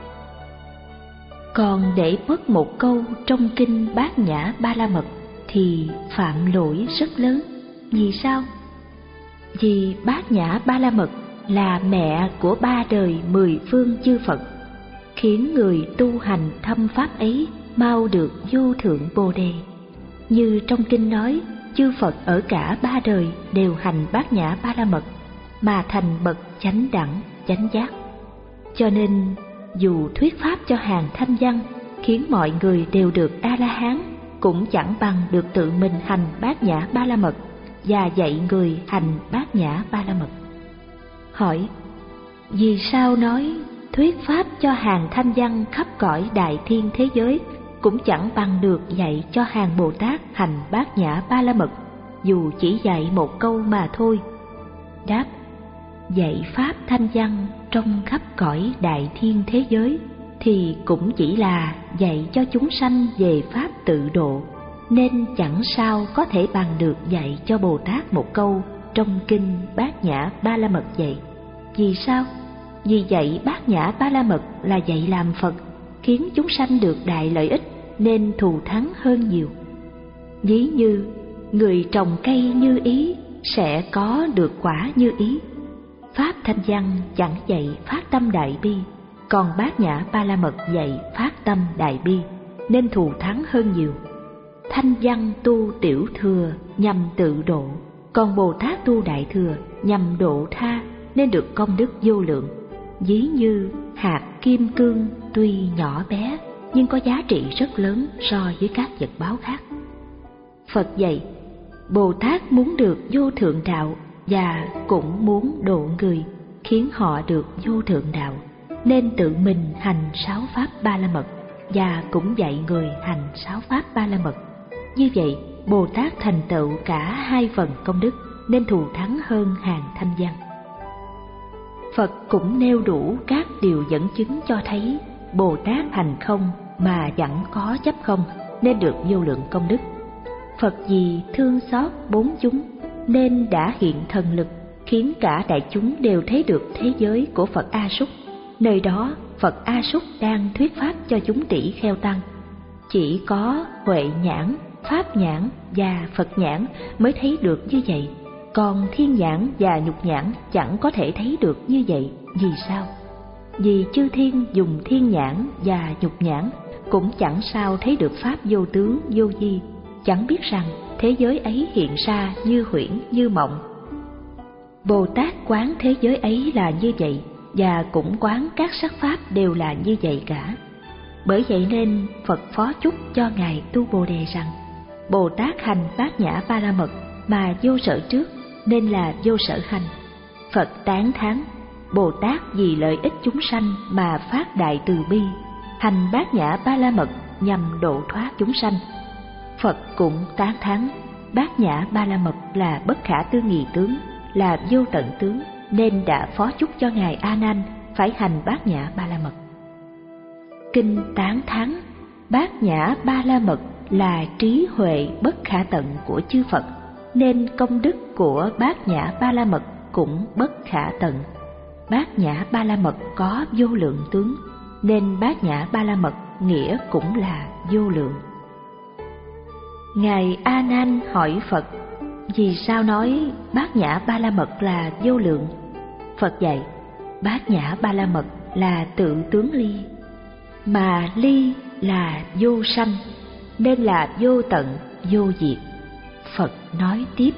còn để mất một câu trong kinh Bát Nhã Ba La Mật thì phạm lỗi rất lớn. Vì sao? Vì Bát Nhã Ba La Mật là mẹ của ba đời mười phương chư Phật, khiến người tu hành thâm pháp ấy mau được vô thượng Bồ Đề. Như trong kinh nói, chư Phật ở cả ba đời đều hành Bát Nhã Ba La Mật mà thành bậc chánh đẳng, chánh giác. Cho nên dù thuyết pháp cho hàng thanh văn, khiến mọi người đều được A-la-hán, cũng chẳng bằng được tự mình hành Bát Nhã Ba La Mật và dạy người hành Bát Nhã Ba La Mật. Hỏi: vì sao nói thuyết pháp cho hàng thanh văn khắp cõi đại thiên thế giới cũng chẳng bằng được dạy cho hàng Bồ Tát hành Bát Nhã Ba La Mật, dù chỉ dạy một câu mà thôi? Đáp: dạy pháp thanh văn trong khắp cõi đại thiên thế giới thì cũng chỉ là dạy cho chúng sanh về pháp tự độ, nên chẳng sao có thể bằng được dạy cho Bồ Tát một câu trong kinh Bát Nhã Ba La Mật vậy. Vì sao? Vì dạy Bát Nhã Ba La Mật là dạy làm Phật, khiến chúng sanh được đại lợi ích, nên thù thắng hơn nhiều. Ví như người trồng cây như ý sẽ có được quả như ý. Pháp thanh văn chẳng dạy phát tâm đại bi, còn Bát Nhã Ba La Mật dạy phát tâm đại bi, nên thù thắng hơn nhiều. Thanh văn tu tiểu thừa nhằm tự độ, còn Bồ Tát tu đại thừa nhằm độ tha, nên được công đức vô lượng. Ví như hạt kim cương tuy nhỏ bé nhưng có giá trị rất lớn so với các vật báu khác. Phật dạy Bồ Tát muốn được vô thượng đạo và cũng muốn độ người, khiến họ được vô thượng đạo, nên tự mình hành sáu pháp Ba La Mật và cũng dạy người hành sáu pháp Ba La Mật. Như vậy Bồ Tát thành tựu cả hai phần công đức, nên thù thắng hơn hàng thanh văn. Phật cũng nêu đủ các điều dẫn chứng cho thấy Bồ Tát hành không mà chẳng có chấp không, nên được vô lượng công đức. Phật vì thương xót bốn chúng nên đã hiện thần lực, khiến cả đại chúng đều thấy được thế giới của Phật A Súc. Nơi đó Phật A Súc đang thuyết pháp cho chúng tỷ kheo tăng. Chỉ có Huệ nhãn, Pháp nhãn và Phật nhãn mới thấy được như vậy, còn Thiên nhãn và Nhục nhãn chẳng có thể thấy được như vậy. Vì sao? Vì chư thiên dùng Thiên nhãn và Nhục nhãn cũng chẳng sao thấy được pháp vô tướng vô vi, chẳng biết rằng thế giới ấy hiện ra như huyễn như mộng. Bồ Tát quán thế giới ấy là như vậy, và cũng quán các sắc pháp đều là như vậy cả. Bởi vậy nên Phật phó chúc cho Ngài Tu Bồ Đề rằng Bồ Tát hành Bát Nhã Ba La Mật mà vô sở trước, nên là vô sở hành. Phật tán thán Bồ Tát vì lợi ích chúng sanh mà phát đại từ bi, hành Bát Nhã Ba La Mật nhằm độ thoát chúng sanh. Phật cũng tán thán Bát Nhã Ba La Mật là bất khả tư nghị tướng, là vô tận tướng, nên đã phó chúc cho Ngài A Nan phải hành Bát Nhã Ba La Mật. Kinh tán thán Bát Nhã Ba La Mật là trí huệ bất khả tận của chư Phật, nên công đức của Bát Nhã Ba La Mật cũng bất khả tận. Bát Nhã Ba La Mật có vô lượng tướng, nên Bát Nhã Ba La Mật nghĩa cũng là vô lượng. Ngài A Nan hỏi Phật: vì sao nói Bát Nhã Ba La Mật là vô lượng? Phật dạy: Bát Nhã Ba La Mật là tự tướng ly, mà ly là vô sanh, nên là vô tận, vô diệt. Phật nói tiếp: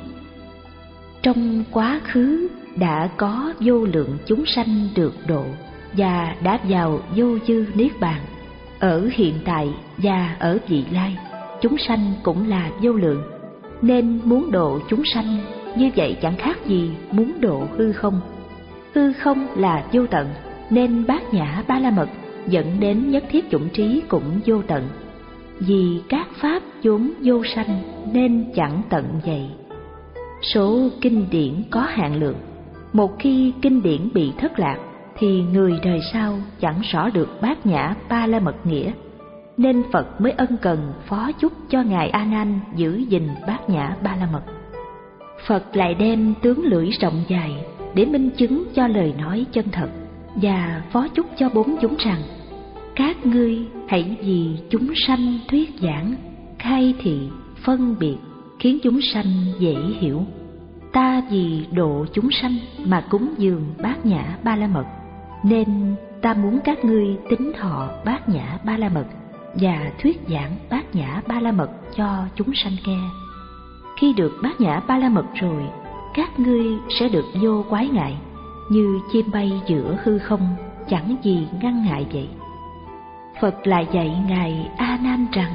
trong quá khứ đã có vô lượng chúng sanh được độ và đã vào vô dư niết bàn. Ở hiện tại và ở vị lai, chúng sanh cũng là vô lượng, nên muốn độ chúng sanh như vậy chẳng khác gì muốn độ hư không. Hư không là vô tận, nên Bát Nhã Ba La Mật dẫn đến nhất thiết chủng trí cũng vô tận. Vì các pháp vốn vô sanh nên chẳng tận vậy. Số kinh điển có hạn lượng, một khi kinh điển bị thất lạc thì người đời sau chẳng rõ được Bát Nhã Ba La Mật nghĩa, nên Phật mới ân cần phó chúc cho Ngài A Nan giữ gìn Bát Nhã Ba La Mật. Phật lại đem tướng lưỡi rộng dài để minh chứng cho lời nói chân thật, và phó chúc cho bốn chúng rằng: các ngươi hãy vì chúng sanh thuyết giảng, khai thị, phân biệt, khiến chúng sanh dễ hiểu. Ta vì độ chúng sanh mà cúng dường Bát Nhã Ba La Mật, nên ta muốn các ngươi tín thọ Bát Nhã Ba La Mật và thuyết giảng Bát Nhã Ba La Mật cho chúng sanh nghe. Khi được Bát Nhã Ba La Mật rồi, các ngươi sẽ được vô quái ngại, như chim bay giữa hư không, chẳng gì ngăn ngại vậy. Phật lại dạy Ngài A Nan rằng: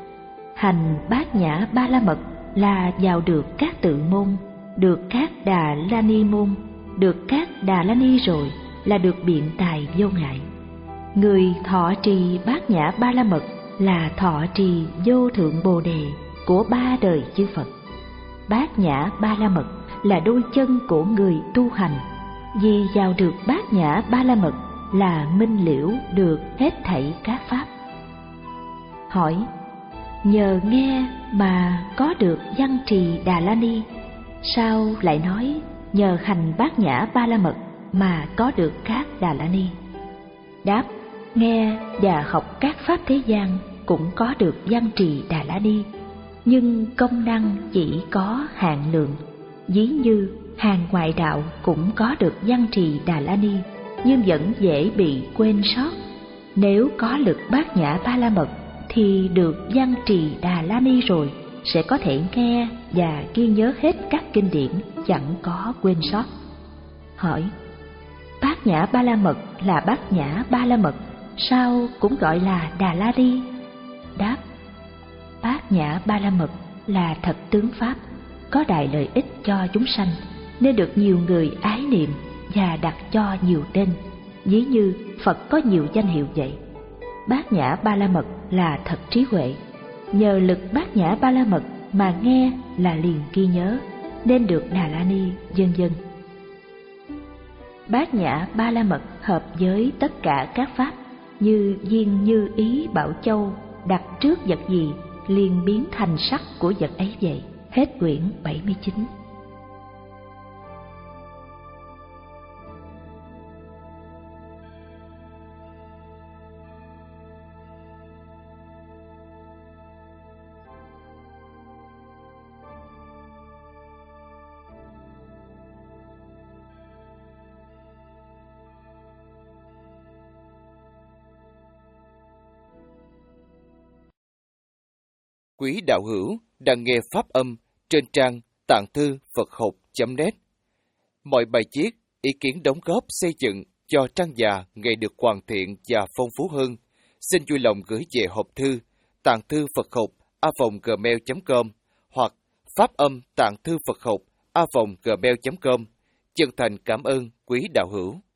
hành Bát Nhã Ba La Mật là vào được các tự môn, được các Đà La Ni môn, được các Đà La Ni rồi là được biện tài vô ngại. Người thọ trì Bát Nhã Ba La Mật là thọ trì vô thượng Bồ Đề của ba đời chư Phật. Bát Nhã Ba La Mật là đôi chân của người tu hành, vì vào được Bát Nhã Ba La Mật là minh liễu được hết thảy các pháp. Hỏi: nhờ nghe mà có được văn trì Đà La Ni, sao lại nói nhờ hành Bát Nhã Ba La Mật mà có được các Đà La Ni? Đáp: nghe và học các pháp thế gian cũng có được văn trì Đà La Ni, nhưng công năng chỉ có hạn lượng. Ví như hàng ngoại đạo cũng có được văn trì Đà La Ni, nhưng vẫn dễ bị quên sót. Nếu có lực Bát Nhã Ba La Mật thì được văn trì Đà La Ni rồi sẽ có thể nghe và ghi nhớ hết các kinh điển, chẳng có quên sót. Hỏi: Bát Nhã Ba La Mật là Bát Nhã Ba La Mật, sao cũng gọi là Đà La Ni? Đáp: Bát Nhã Ba La Mật là thật tướng pháp, có đại lợi ích cho chúng sanh, nên được nhiều người ái niệm và đặt cho nhiều tên. Ví như Phật có nhiều danh hiệu vậy. Bát Nhã Ba La Mật là thật trí huệ, nhờ lực Bát Nhã Ba La Mật mà nghe là liền ghi nhớ, nên được Đà La Ni, vân vân. Bát Nhã Ba La Mật hợp với tất cả các pháp, như viên như ý bảo châu đặt trước vật gì liền biến thành sắc của vật ấy vậy. Hết quyển bảy mươi chín. Quý đạo hữu đang nghe pháp âm trên trang tạng thư Phật học chấm net. Mọi bài viết, ý kiến đóng góp xây dựng cho trang già ngày được hoàn thiện và phong phú hơn, xin vui lòng gửi về hộp thư tạng thư Phật học a vòng gmail chấm com hoặc pháp âm tạng thư Phật học a vòng gmail chấm com. Chân thành cảm ơn quý đạo hữu.